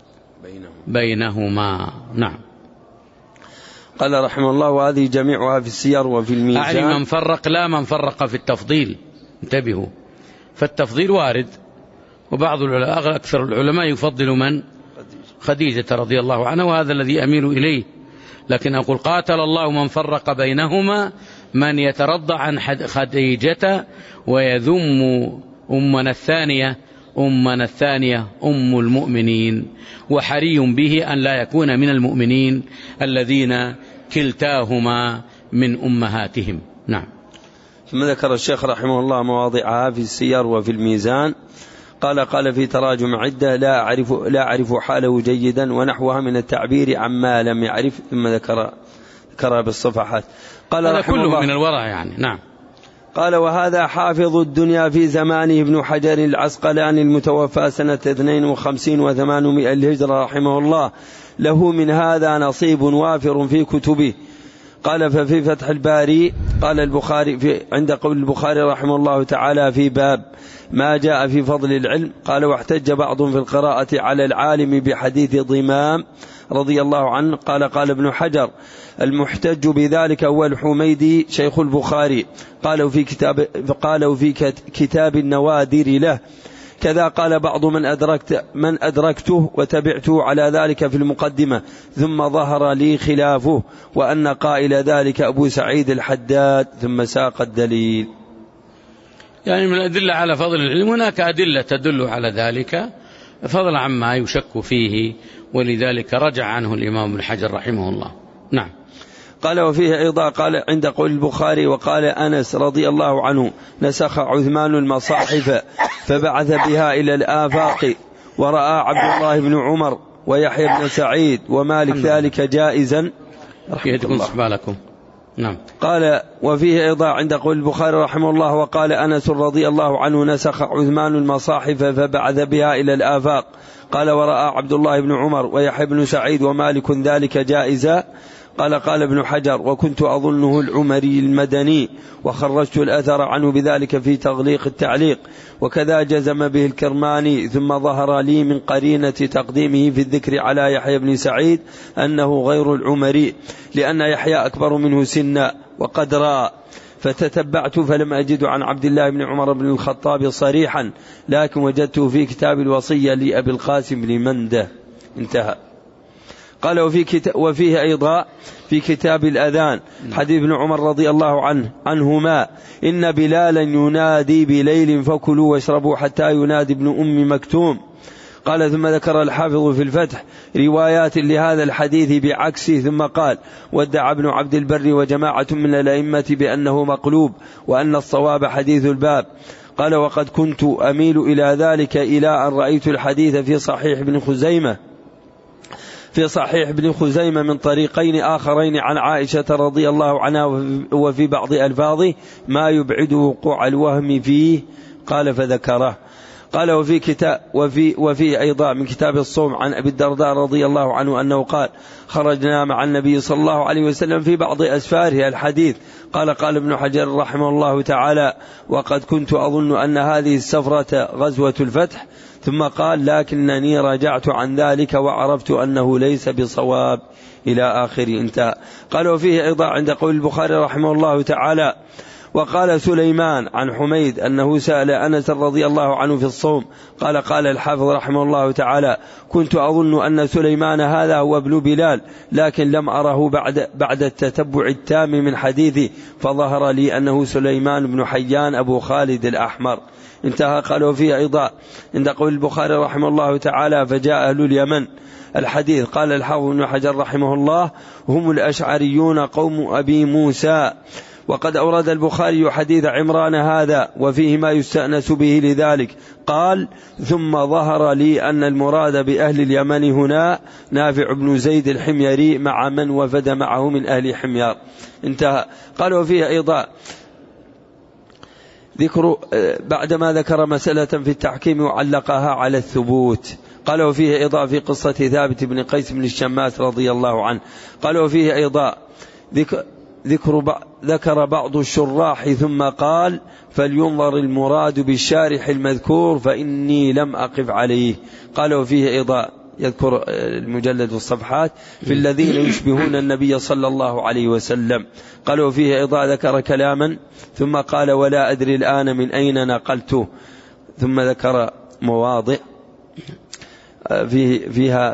A: بينهما. نعم.
B: قال رحمه الله: وهذه جميعها في السير وفي الميزان.
A: أعني من فرق، لا من فرق في التفضيل، انتبهوا، فالتفضيل وارد، وبعض العلماء أكثر العلماء يفضل من؟ خديجة رضي الله عنها، وهذا الذي أميل إليه. لكن أقول: قاتل الله من فرق بينهما، من يترضى عن خديجة ويذم أمنا الثانية أم المؤمنين، وحري به أن لا يكون من المؤمنين الذين كلتاهما من أمهاتهم. نعم.
B: ثم ذكر الشيخ رحمه الله مواضعها في السير وفي الميزان. قال في تراجم عدة: لا أعرف حاله جيدا ونحوها من التعبير عما لم يعرف. ثم ذكرها بالصفحات. قال
A: هذا كله من الورع يعني. نعم.
B: قال: وهذا حافظ الدنيا في زمانه ابن حجر العسقلاني المتوفى سنة 52 و800 الهجرة رحمه الله، له من هذا نصيب وافر في كتبه. قال: ففي فتح الباري قال البخاري عند قول البخاري رحمه الله تعالى في باب ما جاء في فضل العلم. قال: واحتج بعض في القراءة على العالم بحديث ضمام رضي الله عنه. قال ابن حجر: المحتج بذلك هو الحميدي شيخ البخاري، قالوا في كتاب النوادر له. كذا قال بعض من أدركته وتبعته على ذلك في المقدمة، ثم ظهر لي خلافه، وأن قائل ذلك أبو سعيد الحداد. ثم ساق الدليل.
A: يعني من الأدلة على فضل العلم هناك أدلة تدل على ذلك، فضل عما يشك فيه، ولذلك رجع عنه الإمام ابن حجر رحمه الله. نعم.
B: قال: وفيه أيضا قال عند قول البخاري: وقال أنس رضي الله عنه: نسخ عثمان المصاحف فبعث بها إلى الآفاق، ورأى عبد الله بن عمر ويحيى بن سعيد ومالك ذلك جائزا.
A: بالكم. نعم.
B: قال: وفيه أيضا عند قول البخاري رحمه الله: وقال أنس رضي الله عنه: نسخ عثمان المصاحف فبعث بها إلى الآفاق. قال: ورأى عبد الله بن عمر ويحيى بن سعيد ومالك ذلك جائزا. قال ابن حجر: وكنت أظنه العمري المدني، وخرجت الأثر عنه بذلك في تغليق التعليق، وكذا جزم به الكرماني. ثم ظهر لي من قرينة تقديمه في الذكر على يحيى بن سعيد أنه غير العمري، لأن يحيى أكبر منه سنا وقدرا، فتتبعت فلم أجد عن عبد الله بن عمر بن الخطاب صريحا، لكن وجدته في كتاب الوصية لأبي القاسم بن منده. انتهى. قال: وفيه أيضا في كتاب الأذان حديث ابن عمر رضي الله عنهما: إن بلالا ينادي بليل فكلوا واشربوا حتى ينادي ابن أم مكتوم. قال ثم ذكر الحافظ في الفتح روايات لهذا الحديث بعكسه ثم قال وادعى ابن عبد البر وجماعة من الأئمة بأنه مقلوب وأن الصواب حديث الباب. قال وقد كنت أميل إلى ذلك إلى أن رأيت الحديث في صحيح ابن خزيمة من طريقين آخرين عن عائشة رضي الله عنها وفي بعض ألفاظه ما يبعد وقوع الوهم فيه. قال فذكره. قال وفي أيضا من كتاب الصوم عن أبي الدرداء رضي الله عنه أنه قال خرجنا مع النبي صلى الله عليه وسلم في بعض أسفاره الحديث. قال ابن حجر رحمه الله تعالى وقد كنت أظن أن هذه السفرة غزوة الفتح، ثم قال لكنني رجعت عن ذلك وعرفت أنه ليس بصواب إلى آخر انتهى. قال وفيه أيضا عند قول البخاري رحمه الله تعالى وقال سليمان عن حميد أنه سأل أنس رضي الله عنه في الصوم. قال الحافظ رحمه الله تعالى كنت أظن أن سليمان هذا هو ابن بلال، لكن لم أره بعد التتبع التام من حديثي، فظهر لي أنه سليمان بن حيان أبو خالد الأحمر انتهى. قال وفيه أيضا عند قول البخاري رحمه الله تعالى فجاء أهل اليمن الحديث. قال الحافظ بن حجر رحمه الله هم الأشعريون قوم أبي موسى. وقد أورد البخاري حديث عمران هذا وفيه ما يستأنس به لذلك. قال ثم ظهر لي أن المراد بأهل اليمن هنا نافع بن زيد الحميري مع من وفد معه من أهل حميار انتهى. قال وفيه أيضا ذكر بعدما ذكر مسألة في التحكيم وعلقها على الثبوت. قال وفيه أيضا في قصة ثابت بن قيس بن الشماس رضي الله عنه. قال وفيه أيضا ذكر بعض الشراح ثم قال فلينظر المراد بالشارح المذكور فإني لم أقف عليه. قال وفيه أيضا يذكر المجلد والصفحات في الذين يشبهون النبي صلى الله عليه وسلم. قال وفيه أيضا ذكر كلاما ثم قال ولا أدري الآن من أين نقلته، ثم ذكر مواضع فيها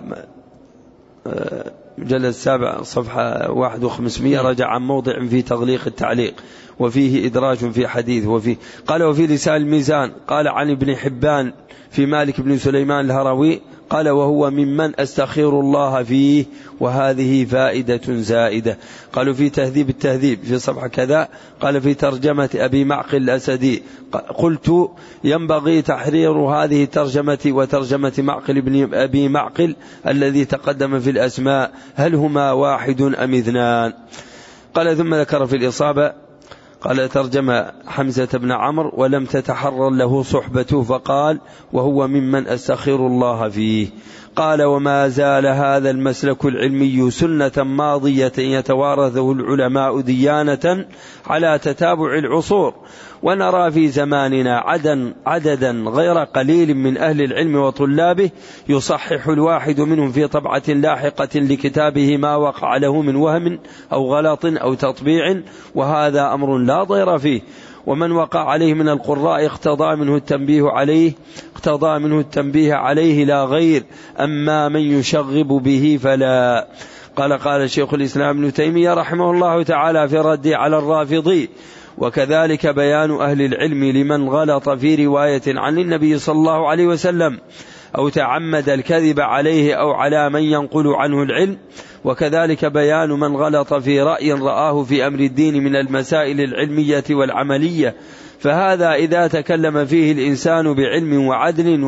B: مجلد 7 صفحة 1500 رجع عن موضع في تغليق التعليق وفيه إدراج في حديث. قال وفي لسان الميزان قال عن ابن حبان في مالك بن سليمان الهروي قال وهو ممن أستخير الله فيه وهذه فائدة زائدة. قالوا في تهذيب التهذيب في صفحة كذا قال في ترجمة أبي معقل الأسدي قلت ينبغي تحرير هذه الترجمة وترجمة معقل بن أبي معقل الذي تقدم في الأسماء هل هما واحد أم اثنان. قال ثم ذكر في الإصابة قال ترجم حمزة بن عمرو ولم تتحرر له صحبته فقال وهو ممن أستخير الله فيه. قال وما زال هذا المسلك العلمي سنة ماضية يتوارثه العلماء ديانة على تتابع العصور، ونرى في زماننا عددا غير قليل من أهل العلم وطلابه يصحح الواحد منهم في طبعة لاحقة لكتابه ما وقع له من وهم أو غلط أو تطبيع، وهذا أمر لا ضير فيه، ومن وقع عليه من القراء اقتضى منه التنبيه عليه لا غير، أما من يشغب به فلا. قال شيخ الإسلام ابن تيمية رحمه الله تعالى في رد على الرافضي وكذلك بيان أهل العلم لمن غلط في رواية عن النبي صلى الله عليه وسلم أو تعمد الكذب عليه أو على من ينقل عنه العلم، وكذلك بيان من غلط في رأي رآه في أمر الدين من المسائل العلمية والعملية، فهذا إذا تكلم فيه الإنسان بعلم وعدل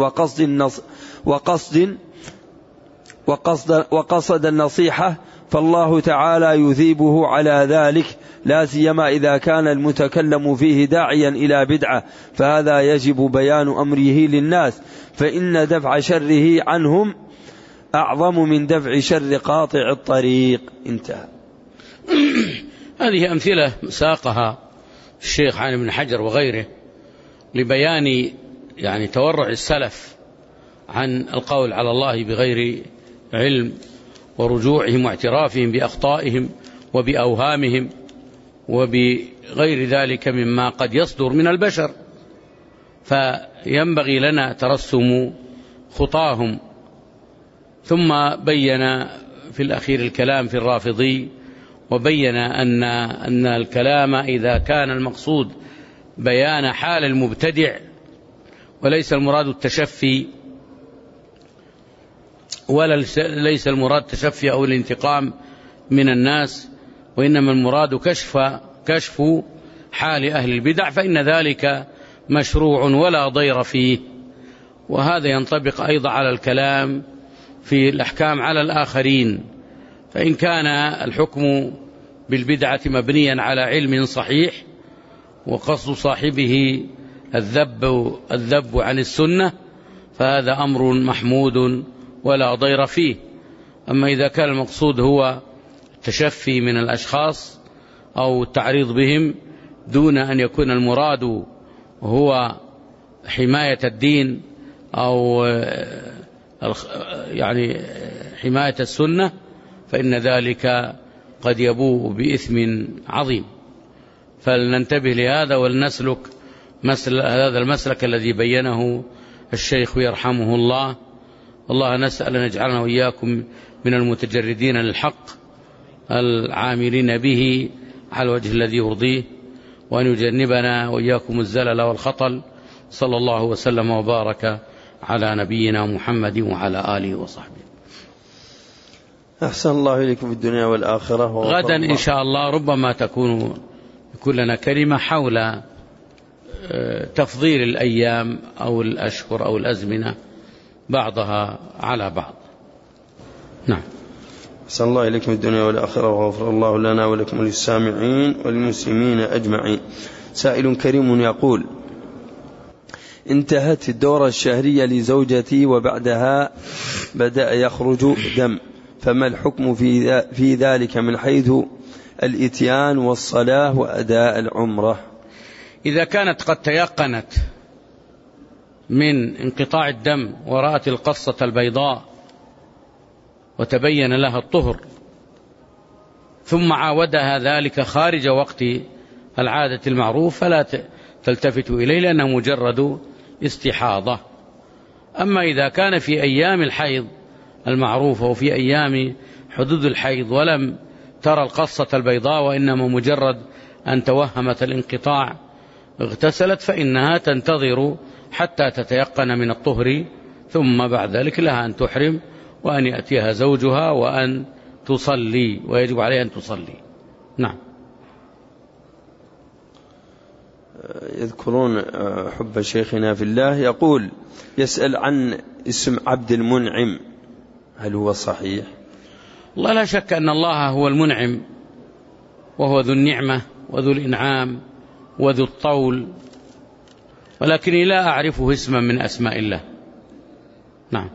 B: وقصد النصيحة فالله تعالى يثيبه على ذلك، لا سيما إذا كان المتكلم فيه داعيا إلى بدعة، فهذا يجب بيان أمره للناس، فإن دفع شره عنهم أعظم من دفع شر قاطع الطريق. انتهى.
A: هذه أمثلة ساقها الشيخ عن ابن حجر وغيره لبيان يعني تورع السلف عن القول على الله بغير علم ورجوعهم واعترافهم بأخطائهم وبأوهامهم وبغير ذلك مما قد يصدر من البشر، فينبغي لنا ترسم خطاهم. ثم بين في الأخير الكلام في الرافضي، وبين أن الكلام إذا كان المقصود بيان حال المبتدع وليس المراد التشفي ليس المراد تشفي أو الانتقام من الناس، وإنما المراد كشف حال أهل البدع، فإن ذلك مشروع ولا ضير فيه. وهذا ينطبق أيضا على الكلام في الأحكام على الآخرين، فإن كان الحكم بالبدعة مبنيا على علم صحيح وقصد صاحبه الذب عن السنة فهذا أمر محمود ولا ضير فيه. أما إذا كان المقصود هو التشفي من الأشخاص أو التعريض بهم دون أن يكون المراد هو حماية الدين أو يعني حماية السنة، فإن ذلك قد يبوء بإثم عظيم. فلننتبه لهذا ولنسلك هذا المسلك الذي بينه الشيخ يرحمه الله. الله نسأل أن يجعلنا وإياكم من المتجردين للحق العاملين به على الوجه الذي يرضيه، وأن يجنبنا وإياكم الزلل والخطل. صلى الله وسلم وبارك على نبينا محمد وعلى آله وصحبه.
B: أحسن الله إليكم في الدنيا والآخرة.
A: غدا إن شاء الله ربما تكون لنا كلمة حول تفضيل الأيام أو الأشهر أو الأزمنة بعضها على بعض. نعم.
B: أحسن الله إليكم في الدنيا والآخرة، وغفر الله لنا ولكم وللسامعين والمسلمين أجمعين. سائل كريم يقول: انتهت الدورة الشهرية لزوجتي وبعدها بدأ يخرج دم، فما الحكم في ذلك من حيث الإتيان والصلاة وأداء العمرة؟
A: إذا كانت قد تيقنت من انقطاع الدم ورأت القصة البيضاء وتبين لها الطهر ثم عاودها ذلك خارج وقت العادة المعروف فلا تلتفت إليه لأنه مجرد استحاضة. أما إذا كان في أيام الحيض المعروفة وفي أيام حدود الحيض ولم ترى القصة البيضاء وإنما مجرد أن توهمت الانقطاع اغتسلت، فإنها تنتظر حتى تتيقن من الطهر، ثم بعد ذلك لها أن تحرم وأن يأتيها زوجها وأن تصلي، ويجب عليها أن تصلي. نعم.
B: يذكرون حب شيخنا في الله، يقول: يسأل عن اسم عبد المنعم، هل هو صحيح؟
A: الله لا شك أن الله هو المنعم، وهو ذو النعمة وذو الإنعام وذو الطول، ولكني لا أعرفه اسما من أسماء الله. نعم.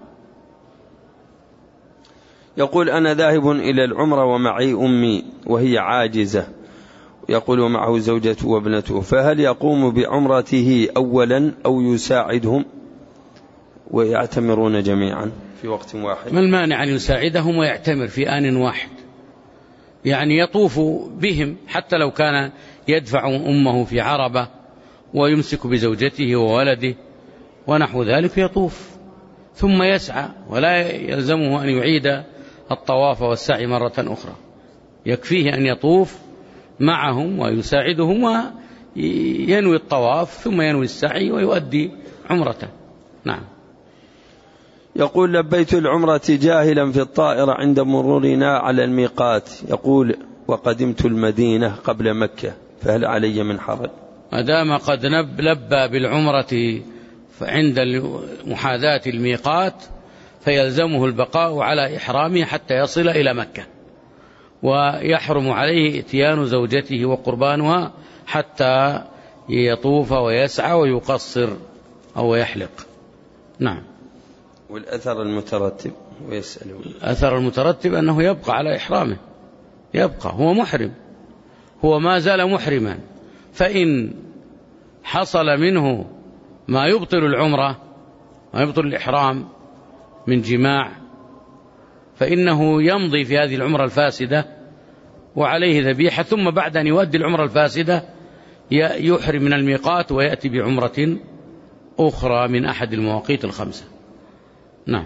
B: يقول: أنا ذاهب إلى العمرة ومعي أمي وهي عاجزة، يقول ومعه زوجته وابنته، فهل يقوم بعمرته أولا أو يساعدهم ويعتمرون جميعا في وقت واحد؟
A: ما المانع أن يساعدهم ويعتمر في آن واحد؟ يعني يطوف بهم حتى لو كان يدفع أمه في عربة ويمسك بزوجته وولده ونحو ذلك يطوف ثم يسعى، ولا يلزمه أن يعيد الطواف والسعي مرة أخرى، يكفيه أن يطوف معهم ويساعدهم وينوي الطواف ثم ينوي السعي ويؤدي عمرته. نعم.
B: يقول: لبيت العمرة جاهلا في الطائرة عند مرورنا على الميقات، يقول وقدمت المدينة قبل مكة، فهل علي من حرج؟
A: ما دام قد لبى بالعمرة عند محاذاة الميقات فيلزمه البقاء على إحرامه حتى يصل إلى مكة، ويحرم عليه إتيان زوجته وقربانها حتى يطوف ويسعى ويقصر أو يحلق. نعم.
B: والأثر المترتب ويسأله.
A: الأثر المترتب أنه يبقى على إحرامه، يبقى هو محرم، هو ما زال محرما، فإن حصل منه ما يبطل العمرة ما يبطل الإحرام من جماع فإنه يمضي في هذه العمرة الفاسدة وعليه ذبيحة، ثم بعد أن يؤدي العمرة الفاسدة يحرم من الميقات ويأتي بعمرة أخرى من أحد المواقيت الخمسة. نعم.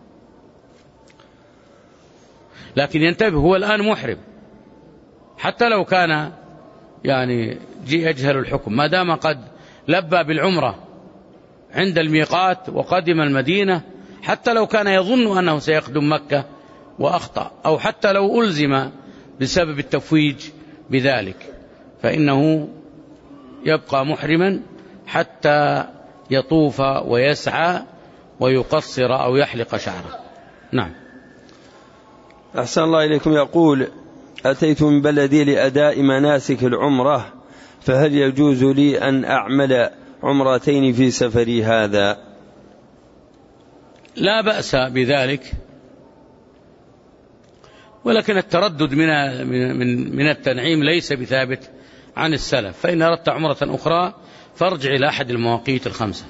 A: لكن ينتبه، هو الآن محرم حتى لو كان يعني يجهل الحكم، ما دام قد لبى بالعمرة عند الميقات وقدم المدينة حتى لو كان يظن أنه سيقدم مكة وأخطأ، أو حتى لو ألزم بسبب التفويج بذلك، فإنه يبقى محرما حتى يطوف ويسعى ويقصر أو يحلق شعره. نعم.
B: أحسن الله إليكم. يقول: أتيت من بلدي لأداء مناسك العمرة، فهل يجوز لي أن أعمل عمرتين في سفري هذا؟
A: لا بأس بذلك، ولكن التردد من التنعيم ليس بثابت عن السلف، فإن أردت عمرة أخرى فارجع إلى أحد المواقيت الخمسة.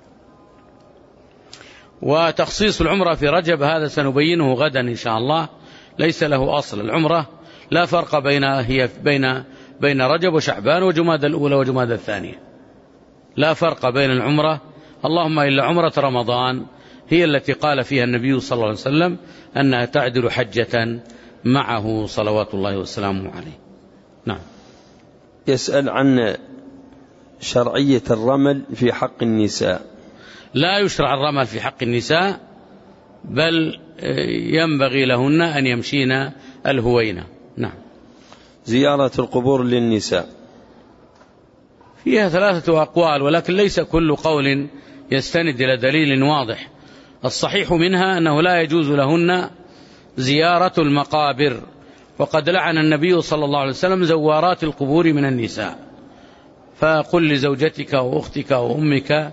A: وتخصيص العمرة في رجب هذا سنبينه غدا إن شاء الله، ليس له أصل. العمرة لا فرق بين رجب وشعبان وجمادى الأولى وجمادى الثانية، لا فرق بين العمرة، اللهم إلا عمرة رمضان هي التي قال فيها النبي صلى الله عليه وسلم أنها تعدل حجة معه صلوات الله وسلامه عليه. نعم.
B: يسأل عن شرعية الرمل في حق النساء.
A: لا يشرع الرمل في حق النساء، بل ينبغي لهن أن يمشين الهوينة. نعم.
B: زيارة القبور للنساء
A: فيها 3 أقوال، ولكن ليس كل قول يستند إلى دليل واضح. الصحيح منها أنه لا يجوز لهن زيارة المقابر، وقد لعن النبي صلى الله عليه وسلم زوارات القبور من النساء. فقل لزوجتك وأختك وأمك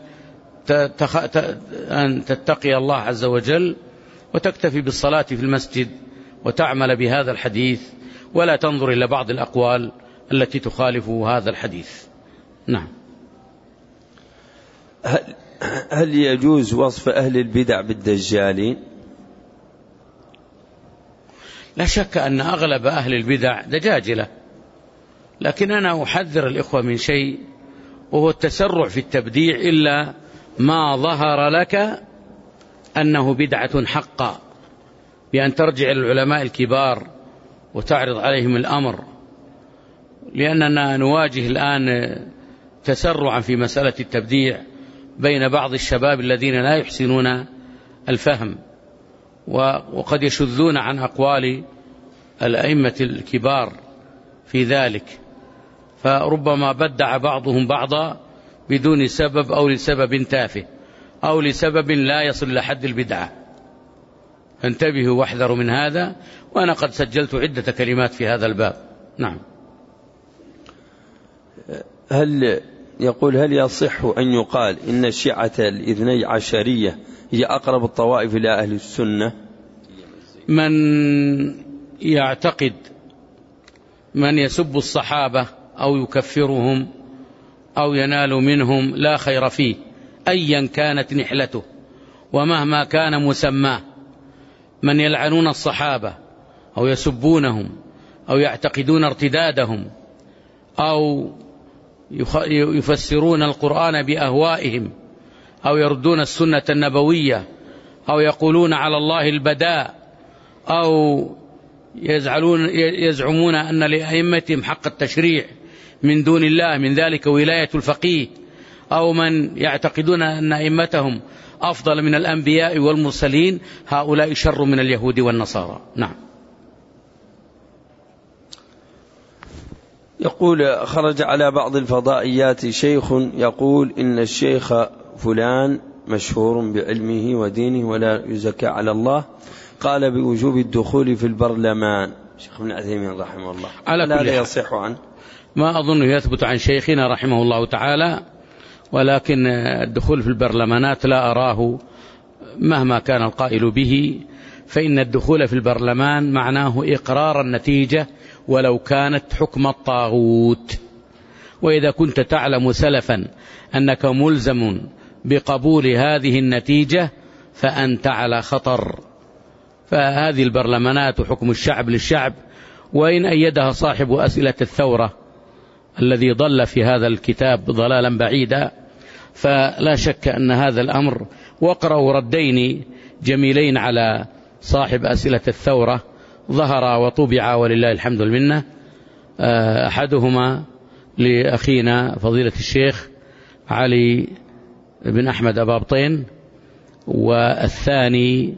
A: أن تتقي الله عز وجل وتكتفي بالصلاة في المسجد وتعمل بهذا الحديث، ولا تنظر إلى بعض الأقوال التي تخالف هذا الحديث. نعم.
B: هل يجوز وصف أهل البدع بالدجالين؟
A: لا شك أن أغلب أهل البدع دجاجلة، لكن أنا أحذر الإخوة من شيء، وهو التسرع في التبديع إلا ما ظهر لك أنه بدعة حقا، بأن ترجع للعلماء الكبار وتعرض عليهم الأمر، لأننا نواجه الآن تسرعا في مسألة التبديع بين بعض الشباب الذين لا يحسنون الفهم، وقد يشذون عن أقوال الأئمة الكبار في ذلك، فربما بدع بعضهم بعضا بدون سبب أو لسبب تافه أو لسبب لا يصل لحد البدعة. فانتبهوا واحذروا من هذا، وأنا قد سجلت عدة كلمات في هذا الباب. نعم.
B: هل يصح أن يقال إن الشيعة الاثني عشرية هي أقرب الطوائف إلى أهل السنة؟
A: من يعتقد من يسب الصحابة أو يكفرهم أو ينال منهم لا خير فيه أيا كانت نحلته ومهما كان مسماه. من يلعنون الصحابة أو يسبونهم أو يعتقدون ارتدادهم أو يفسرون القرآن بأهوائهم أو يردون السنة النبوية أو يقولون على الله البداء أو يزعمون أن لأئمتهم حق التشريع من دون الله، من ذلك ولاية الفقيه، أو من يعتقدون أن أئمتهم أفضل من الأنبياء والمرسلين، هؤلاء شر من اليهود والنصارى. نعم.
B: يقول: خرج على بعض الفضائيات شيخ يقول إن الشيخ فلان مشهور بعلمه ودينه ولا يزكى على الله، قال بوجوب الدخول في البرلمان. شيخ ابن عثيمين رحمه الله،
A: على كل
B: لا يصح عنه؟
A: ما أظن يثبت عن شيخنا رحمه الله تعالى، ولكن الدخول في البرلمانات لا أراه مهما كان القائل به، فإن الدخول في البرلمان معناه إقرار النتيجة ولو كانت حكم الطاغوت. وإذا كنت تعلم سلفا أنك ملزم بقبول هذه النتيجة فأنت على خطر. فهذه البرلمانات حكم الشعب للشعب، وإن أيدها صاحب أسئلة الثورة الذي ضل في هذا الكتاب ضلالا بعيدا، فلا شك أن هذا الأمر، وقرأوا ردين جميلين على صاحب أسئلة الثورة ظهر وطبع ولله الحمد والمنة. أحدهما لأخينا فضيلة الشيخ علي بن أحمد أبابطين، والثاني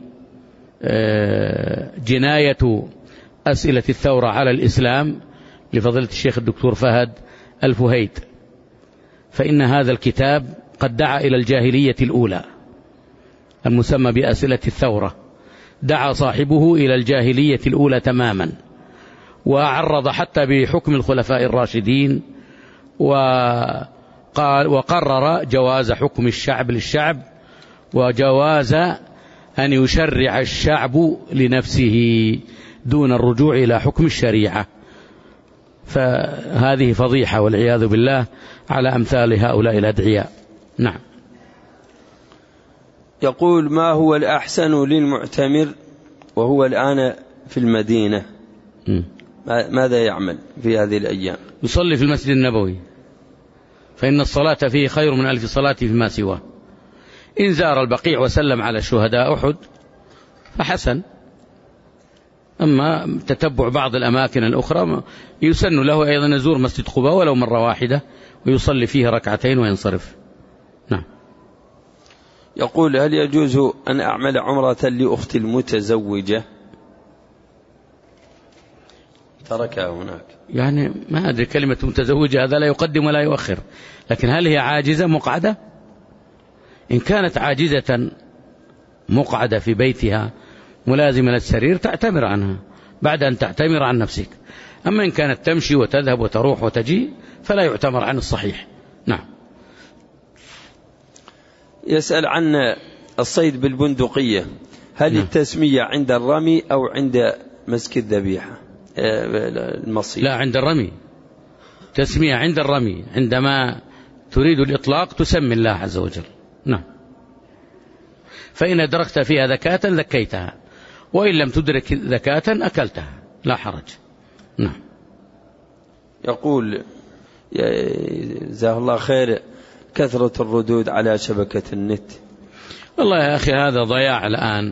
A: جناية أسئلة الثورة على الإسلام لفضيلة الشيخ الدكتور فهد الفهيد، فإن هذا الكتاب قد دعا إلى الجاهلية الأولى المسمى بأسئلة الثورة، دعا صاحبه إلى الجاهلية الأولى تماما، وعرض حتى بحكم الخلفاء الراشدين، وقرر جواز حكم الشعب للشعب، وجواز أن يشرع الشعب لنفسه دون الرجوع إلى حكم الشريعة. فهذه فضيحة والعياذ بالله على أمثال هؤلاء الأدعياء. نعم.
B: يقول: ما هو الأحسن للمعتمر وهو الآن في المدينة؟ ماذا يعمل في هذه الأيام؟
A: يصلي في المسجد النبوي، فإن الصلاة فيه خير من 1000 صلاة فيما سواه. إن زار البقيع وسلم على شهداء أحد فحسن، أما تتبع بعض الأماكن الأخرى يسن له أيضا يزور مسجد قباء ولو مرة واحدة ويصلي فيه ركعتين وينصرف. نعم.
B: يقول: هل يجوز أن أعمل عمرة لأختي المتزوجة؟ تركها هناك.
A: يعني ما أدري، كلمة متزوجة هذا لا يقدم ولا يؤخر، لكن هل هي عاجزة مقعدة؟ إن كانت عاجزة مقعدة في بيتها ملازمة للسرير تعتمر عنها بعد أن تعتمر عن نفسك، أما إن كانت تمشي وتذهب وتروح وتجي فلا يعتمر عن الصحيح. نعم.
B: يسأل عن الصيد بالبندقية، هل التسمية عند الرمي أو عند مسك الذبيحة المصيد؟
A: لا، عند الرمي. تسمية عند الرمي، عندما تريد الإطلاق تسمي الله عز وجل. نعم. فإن أدركت فيها ذكاة ذكيتها، وإن لم تدرك ذكاة أكلتها، لا حرج. نعم.
B: يقول: جزاه الله خير، كثرة الردود على شبكة النت.
A: والله يا أخي هذا ضياع الآن،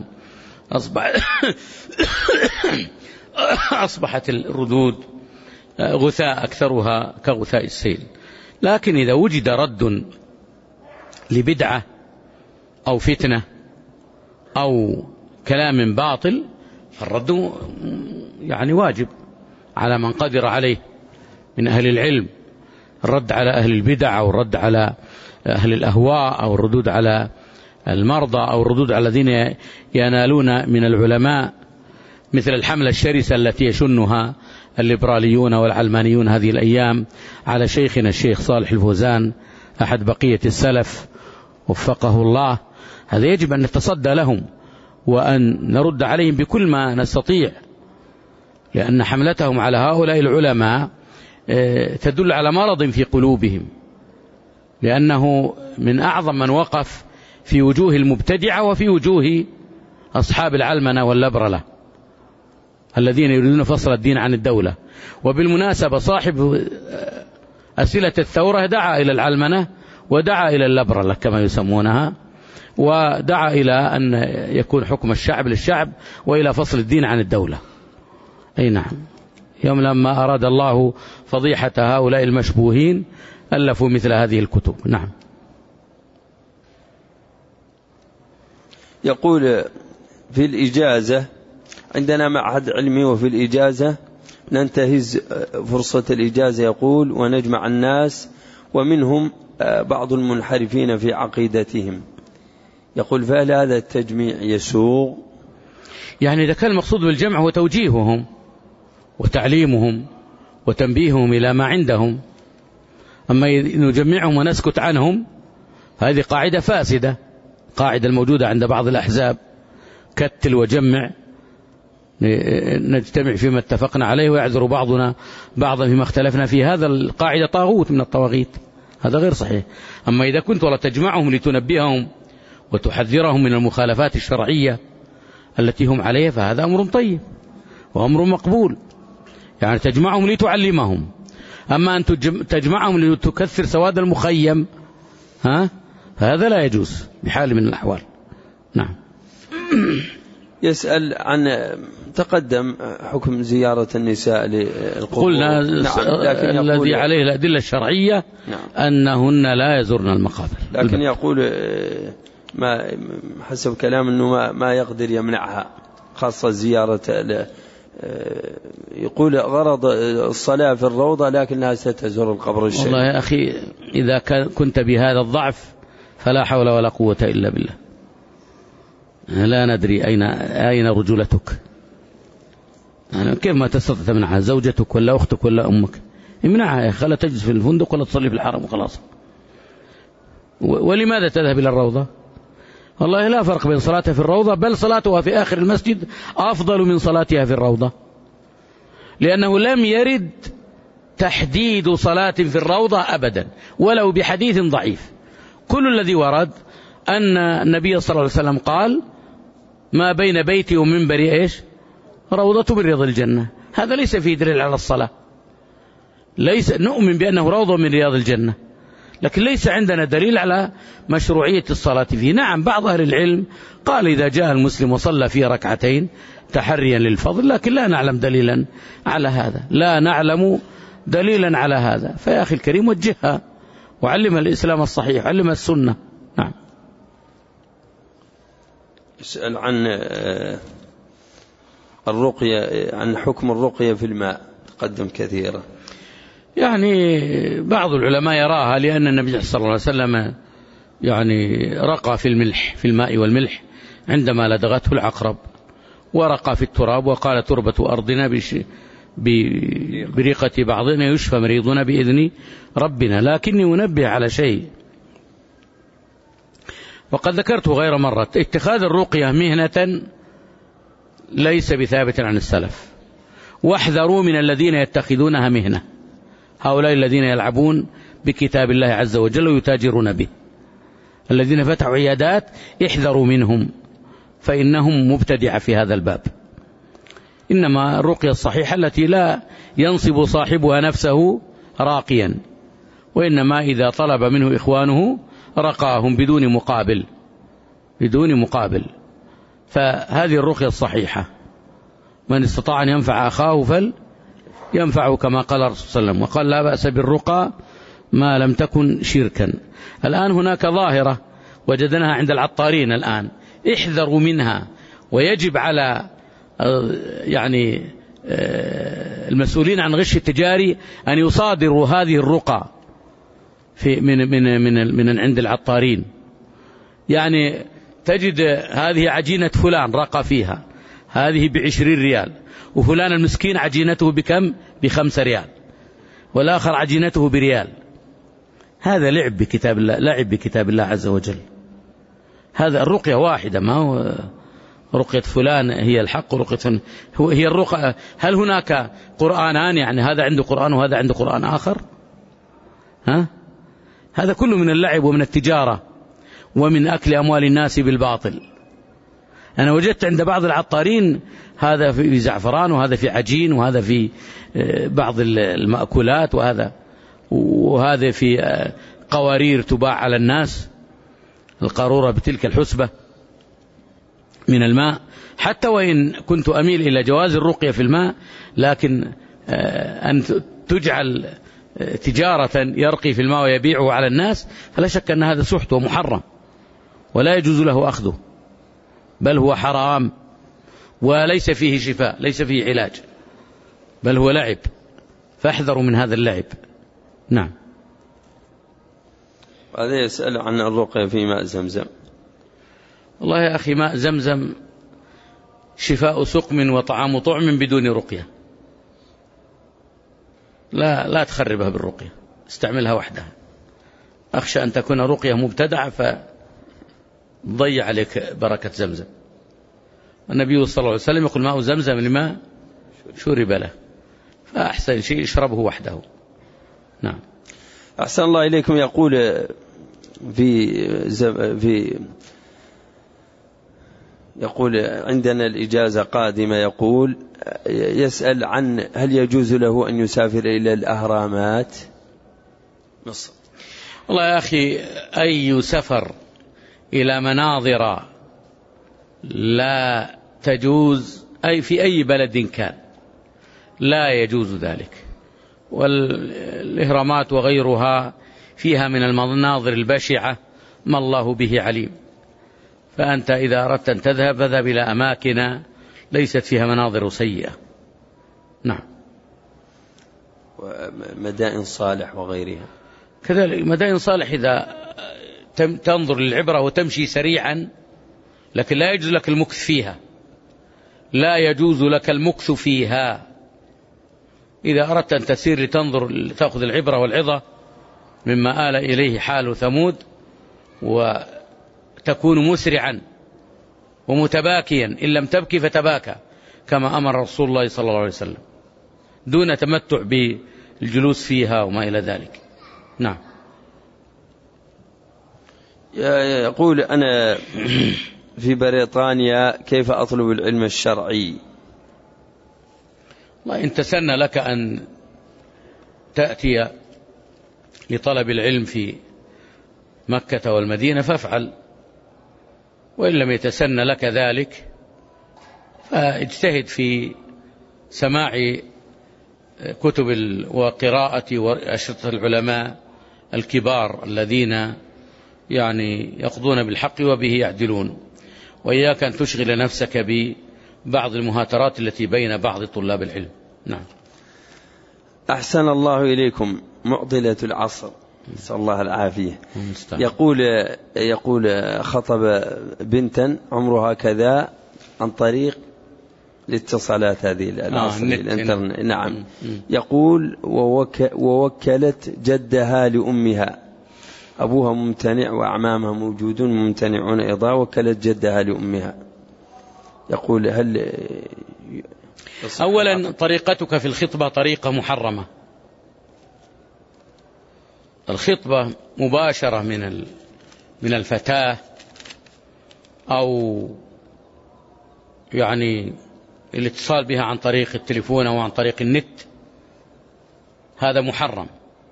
A: أصبحت الردود غثاء أكثرها كغثاء السيل، لكن إذا وجد رد لبدعة أو فتنة أو كلام باطل فالرد يعني واجب على من قدر عليه من أهل العلم، الرد على أهل البدع أو الرد على أهل الأهواء أو الردود على المرضى أو الردود على الذين ينالون من العلماء، مثل الحملة الشرسة التي يشنها الليبراليون والعلمانيون هذه الأيام على شيخنا الشيخ صالح الفوزان أحد بقية السلف وفقه الله. هذا يجب أن نتصدى لهم وأن نرد عليهم بكل ما نستطيع، لأن حملتهم على هؤلاء العلماء تدل على مرض في قلوبهم، لأنه من أعظم من وقف في وجوه المبتدعة وفي وجوه أصحاب العلمنة واللبرلة الذين يريدون فصل الدين عن الدولة. وبالمناسبة صاحب أسئلة الثورة دعا إلى العلمنة ودعا إلى اللبرلة كما يسمونها، ودعا إلى أن يكون حكم الشعب للشعب وإلى فصل الدين عن الدولة. أي نعم. يوم لما أراد الله فضيحة هؤلاء المشبوهين ألفوا مثل هذه الكتب. نعم.
B: يقول: في الإجازة عندنا معهد علمي، وفي الإجازة ننتهز فرصة الإجازة يقول ونجمع الناس ومنهم بعض المنحرفين في عقيدتهم. يقول: فهل هذا التجميع يسوغ؟
A: يعني إذا كان المقصود بالجمع هو توجيههم وتعليمهم وتنبيههم إلى ما عندهم، أما نجمعهم ونسكت عنهم هذه قاعدة فاسدة، قاعدة الموجودة عند بعض الأحزاب: كتل وجمع، نجتمع فيما اتفقنا عليه ويعذر بعضنا بعضا فيما اختلفنا فيه. هذا القاعدة طاغوت من الطواغيت، هذا غير صحيح. أما إذا كنت ولا تجمعهم لتنبههم وتحذرهم من المخالفات الشرعية التي هم عليها فهذا أمر طيب وأمر مقبول، يعني تجمعهم لتعلمهم. أما أن تجمعهم لتكثر سواد المخيم فهذا لا يجوز بحال من الأحوال. نعم.
B: يسأل عن تقدم حكم زيارة النساء للقبور.
A: قلنا الذي عليه الأدلة الشرعية أنهن لا يزورن المقابر،
B: لكن يقول ما حسب كلام أنه ما يقدر يمنعها، خاصة زيارة يقول غرض الصلاة في الروضة لكنها ستزور القبر الشريف.
A: والله يا أخي إذا كنت بهذا الضعف فلا حول ولا قوة إلا بالله. لا ندري أين رجولتك، كيف ما تستطيع تمنعها؟ زوجتك ولا أختك ولا أمك؟ امنعها يا أخي، خلها تجلس في الفندق ولا تصلي في الحرم وخلاص. ولماذا تذهب إلى الروضة؟ والله لا فرق بين صلاتها في الروضة، بل صلاتها في آخر المسجد أفضل من صلاتها في الروضة، لأنه لم يرد تحديد صلاة في الروضة أبدا ولو بحديث ضعيف. كل الذي ورد أن النبي صلى الله عليه وسلم قال ما بين بيتي ومنبري إيش؟ روضة من رياض الجنة. هذا ليس فيه دليل على الصلاة، ليس نؤمن بأنه روضة من رياض الجنة، لكن ليس عندنا دليل على مشروعية الصلاة فيه. نعم بعض أهل العلم قال إذا جاء المسلم وصلى فيه ركعتين تحريا للفضل، لكن لا نعلم دليلا على هذا، لا نعلم دليلا على هذا. فيا أخي الكريم وجهها وعلم الإسلام الصحيح، علم السنة. نعم.
B: اسأل عن الرقية، عن حكم الرقية في الماء، تقدم كثيرا.
A: يعني بعض العلماء يراها لأن النبي صلى الله عليه وسلم يعني رقى في الملح، في الماء والملح عندما لدغته العقرب، ورقى في التراب وقال تربة أرضنا بريقة بعضنا يشفى مريضنا بإذن ربنا. لكني أنبه على شيء وقد ذكرته غير مرة، اتخاذ الرقية مهنة ليس بثابت عن السلف، واحذروا من الذين يتخذونها مهنة، هؤلاء الذين يلعبون بكتاب الله عز وجل ويتاجرون به، الذين فتحوا عيادات احذروا منهم فإنهم مبتدعة في هذا الباب. إنما الرقية الصحيحة التي لا ينصب صاحبها نفسه راقيا، وإنما إذا طلب منه إخوانه رقاهم بدون مقابل. فهذه الرقية الصحيحة، من استطاع أن ينفع أخاه فلينفعه كما قال الرسول صلى الله عليه وسلم، وقال لا بأس بالرقى ما لم تكن شركا. الآن هناك ظاهرة وجدناها عند العطارين الآن، احذروا منها، ويجب على يعني المسؤولين عن غش التجاري أن يصادروا هذه الرقى من عند العطارين. يعني تجد هذه عجينة فلان رقى فيها، هذه ب20 ريال، وفلان المسكين عجينته بكم؟ ب5 ريال، والآخر عجينته بريال. هذا لعب بكتاب الله، لعب بكتاب الله عز وجل. هذا الرقية واحدة، ما هو رقية فلان هي الحق ورقية هي الرقية. هل هناك قرآنان؟ يعني هذا عنده قرآن وهذا عنده قرآن آخر؟ هذا كله من اللعب ومن التجارة ومن أكل أموال الناس بالباطل. أنا وجدت عند بعض العطارين هذا في زعفران، وهذا في عجين، وهذا في بعض المأكولات، وهذا في قوارير تباع على الناس، القارورة بتلك الحسبة من الماء. حتى وإن كنت أميل إلى جواز الرقية في الماء، لكن أن تجعل تجارة يرقي في الماء ويبيعه على الناس فلا شك أن هذا سحت ومحرم ولا يجوز له أخذه، بل هو حرام وليس فيه شفاء، ليس فيه علاج، بل هو لعب، فاحذروا من هذا اللعب. نعم.
B: هذا يسأل عن الرقية في ماء زمزم.
A: والله يا أخي ماء زمزم شفاء سقم وطعام طعم بدون رقية، لا تخربها بالرقية، استعملها وحدها. أخشى أن تكون رقية مبتدعة فضيع عليك بركة زمزم. النبي صلى الله عليه وسلم يقول ماء زمزم لما شرب له، فأحسن شيء اشربه وحده. نعم.
B: أحسن الله إليكم. يقول يقول عندنا الإجازة قادمة، يقول يسأل عن هل يجوز له أن يسافر إلى الأهرامات مصر.
A: والله يا أخي أي سفر إلى مناظر لا تجوز في أي بلد كان لا يجوز ذلك، والإهرامات وغيرها فيها من المناظر البشعة ما الله به عليم. فأنت إذا أردت أن تذهب إلى أماكن ليست فيها مناظر سيئة. نعم.
B: ومدائن صالح وغيرها
A: كذلك مدائن صالح إذا تنظر للعبرة وتمشي سريعا، لكن لا يجوز لك المكث فيها، لا يجوز لك المكث فيها. إذا أردت أن تسير لتنظر تأخذ العبرة والعظة مما آل إليه حال ثمود، وتكون مسرعا ومتباكيا، إن لم تبكي فتباكى كما أمر رسول الله صلى الله عليه وسلم، دون تمتع بالجلوس فيها وما إلى ذلك. نعم.
B: يقول أنا في بريطانيا، كيف أطلب العلم الشرعي؟
A: والله إن تسنى لك أن تأتي لطلب العلم في مكة والمدينة فافعل، وإن لم يتسنى لك ذلك فاجتهد في سماع كتب وقراءة وأشرطة العلماء الكبار الذين يعني يقضون بالحق وبه يعدلون، وإياك أن تشغل نفسك ببعض المهاترات التي بين بعض طلاب العلم. نعم.
B: أحسن الله إليكم. معضلة العصر، نسأل الله العافية. يقول خطب بنتا عمرها كذا عن طريق الاتصالات هذه العصر الانترنت. نعم. يقول ووكلت جدها لأمها، أبوها ممتنع وأعمامها موجودون ممتنعون أيضا، وكلت جدها لأمها. يقول هل
A: أولا طريقتك في الخطبة طريقة محرمة. الخطبة مباشرة من الفتاة أو يعني الاتصال بها عن طريق التليفون أو عن طريق النت، هذا محرم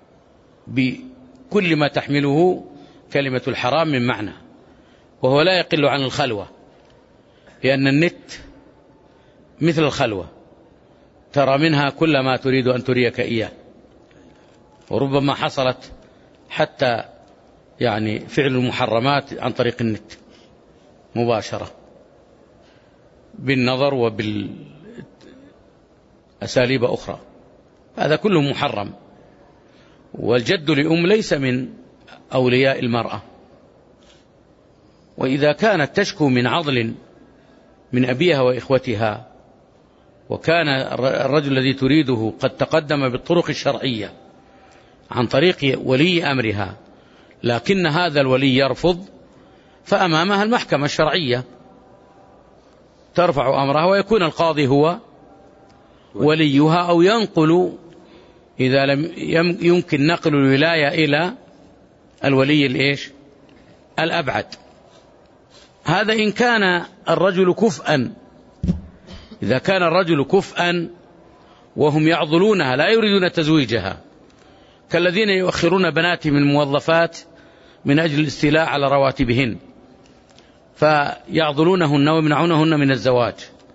A: بكل ما تحمله كلمة الحرام من معنى، وهو لا يقل عن الخلوة، لأن النت مثل الخلوة، ترى منها كل ما تريد أن تريك إياه، وربما حصلت حتى يعني فعل المحرمات عن طريق النت مباشرة بالنظر وبالأساليب أخرى، هذا كله محرم. والجد لأم ليس من أولياء المرأة، وإذا كانت تشكو من عضل من أبيها وإخوتها، وكان الرجل الذي تريده قد تقدم بالطرق الشرعية عن طريق ولي أمرها، لكن هذا الولي يرفض، فأمامها المحكمة الشرعية ترفع أمرها، ويكون القاضي هو وليها، أو ينقل إذا لم يمكن نقل الولاية إلى الولي الأبعد. هذا إن كان الرجل كفءا. إذا كان الرجل كفءا وهم يعضلونها لا يريدون تزويجها، كالذين يؤخرون بناتهم الموظفات من أجل الاستيلاء على رواتبهن، فيعضلونهن ويمنعونهن من الزواج،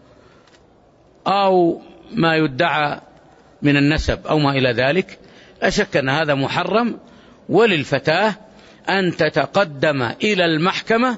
A: أو ما يدعى من النسب أو ما إلى ذلك، لا شك أن هذا محرم. وللفتاة أن تتقدم إلى المحكمة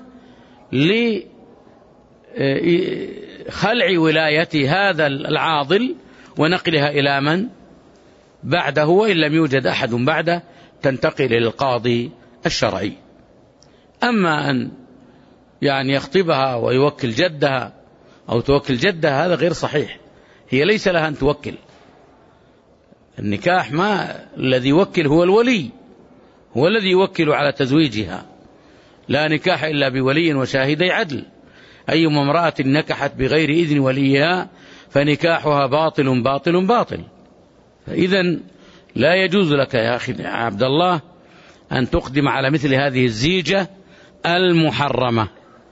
A: لخلع ولاية هذا العاضل ونقلها إلى من بعده، وإن لم يوجد أحد بعده تنتقل إلى القاضي الشرعي. أما أن يعني يخطبها ويوكل جدها أو توكل جدها، هذا غير صحيح. هي ليس لها أن توكل. النكاح ما الذي يوكل هو الولي، هو الذي يوكل على تزويجها. لا نكاح إلا بولي وشاهدي عدل. أيما امرأة نكحت بغير إذن وليها فنكاحها باطل باطل باطل. فإذا لا يجوز لك يا أخي عبد الله أن تقدم على مثل هذه الزيجة المحرمة،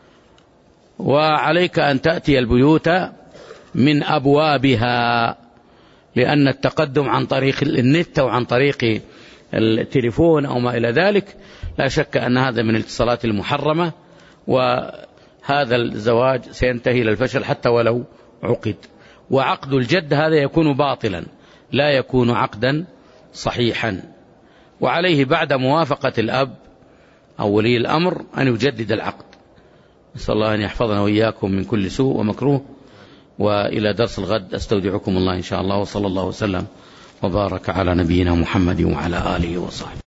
A: وعليك أن تأتي البيوت من أبوابها، لأن التقدم عن طريق النت أو عن طريق التليفون أو ما إلى ذلك لا شك أن هذا من الاتصالات المحرمة، وهذا الزواج سينتهي إلى الفشل حتى ولو عقد. وعقد الجد هذا يكون باطلا، لا يكون عقدا صحيحا. وعليه بعد موافقة الأب أو ولي الأمر أن يجدد العقد، نسأل الله أن يحفظنا وإياكم من كل سوء ومكروه. وإلى درس الغد أستودعكم الله إن شاء الله، وصلى الله وسلم وبارك على نبينا محمد وعلى آله وصحبه.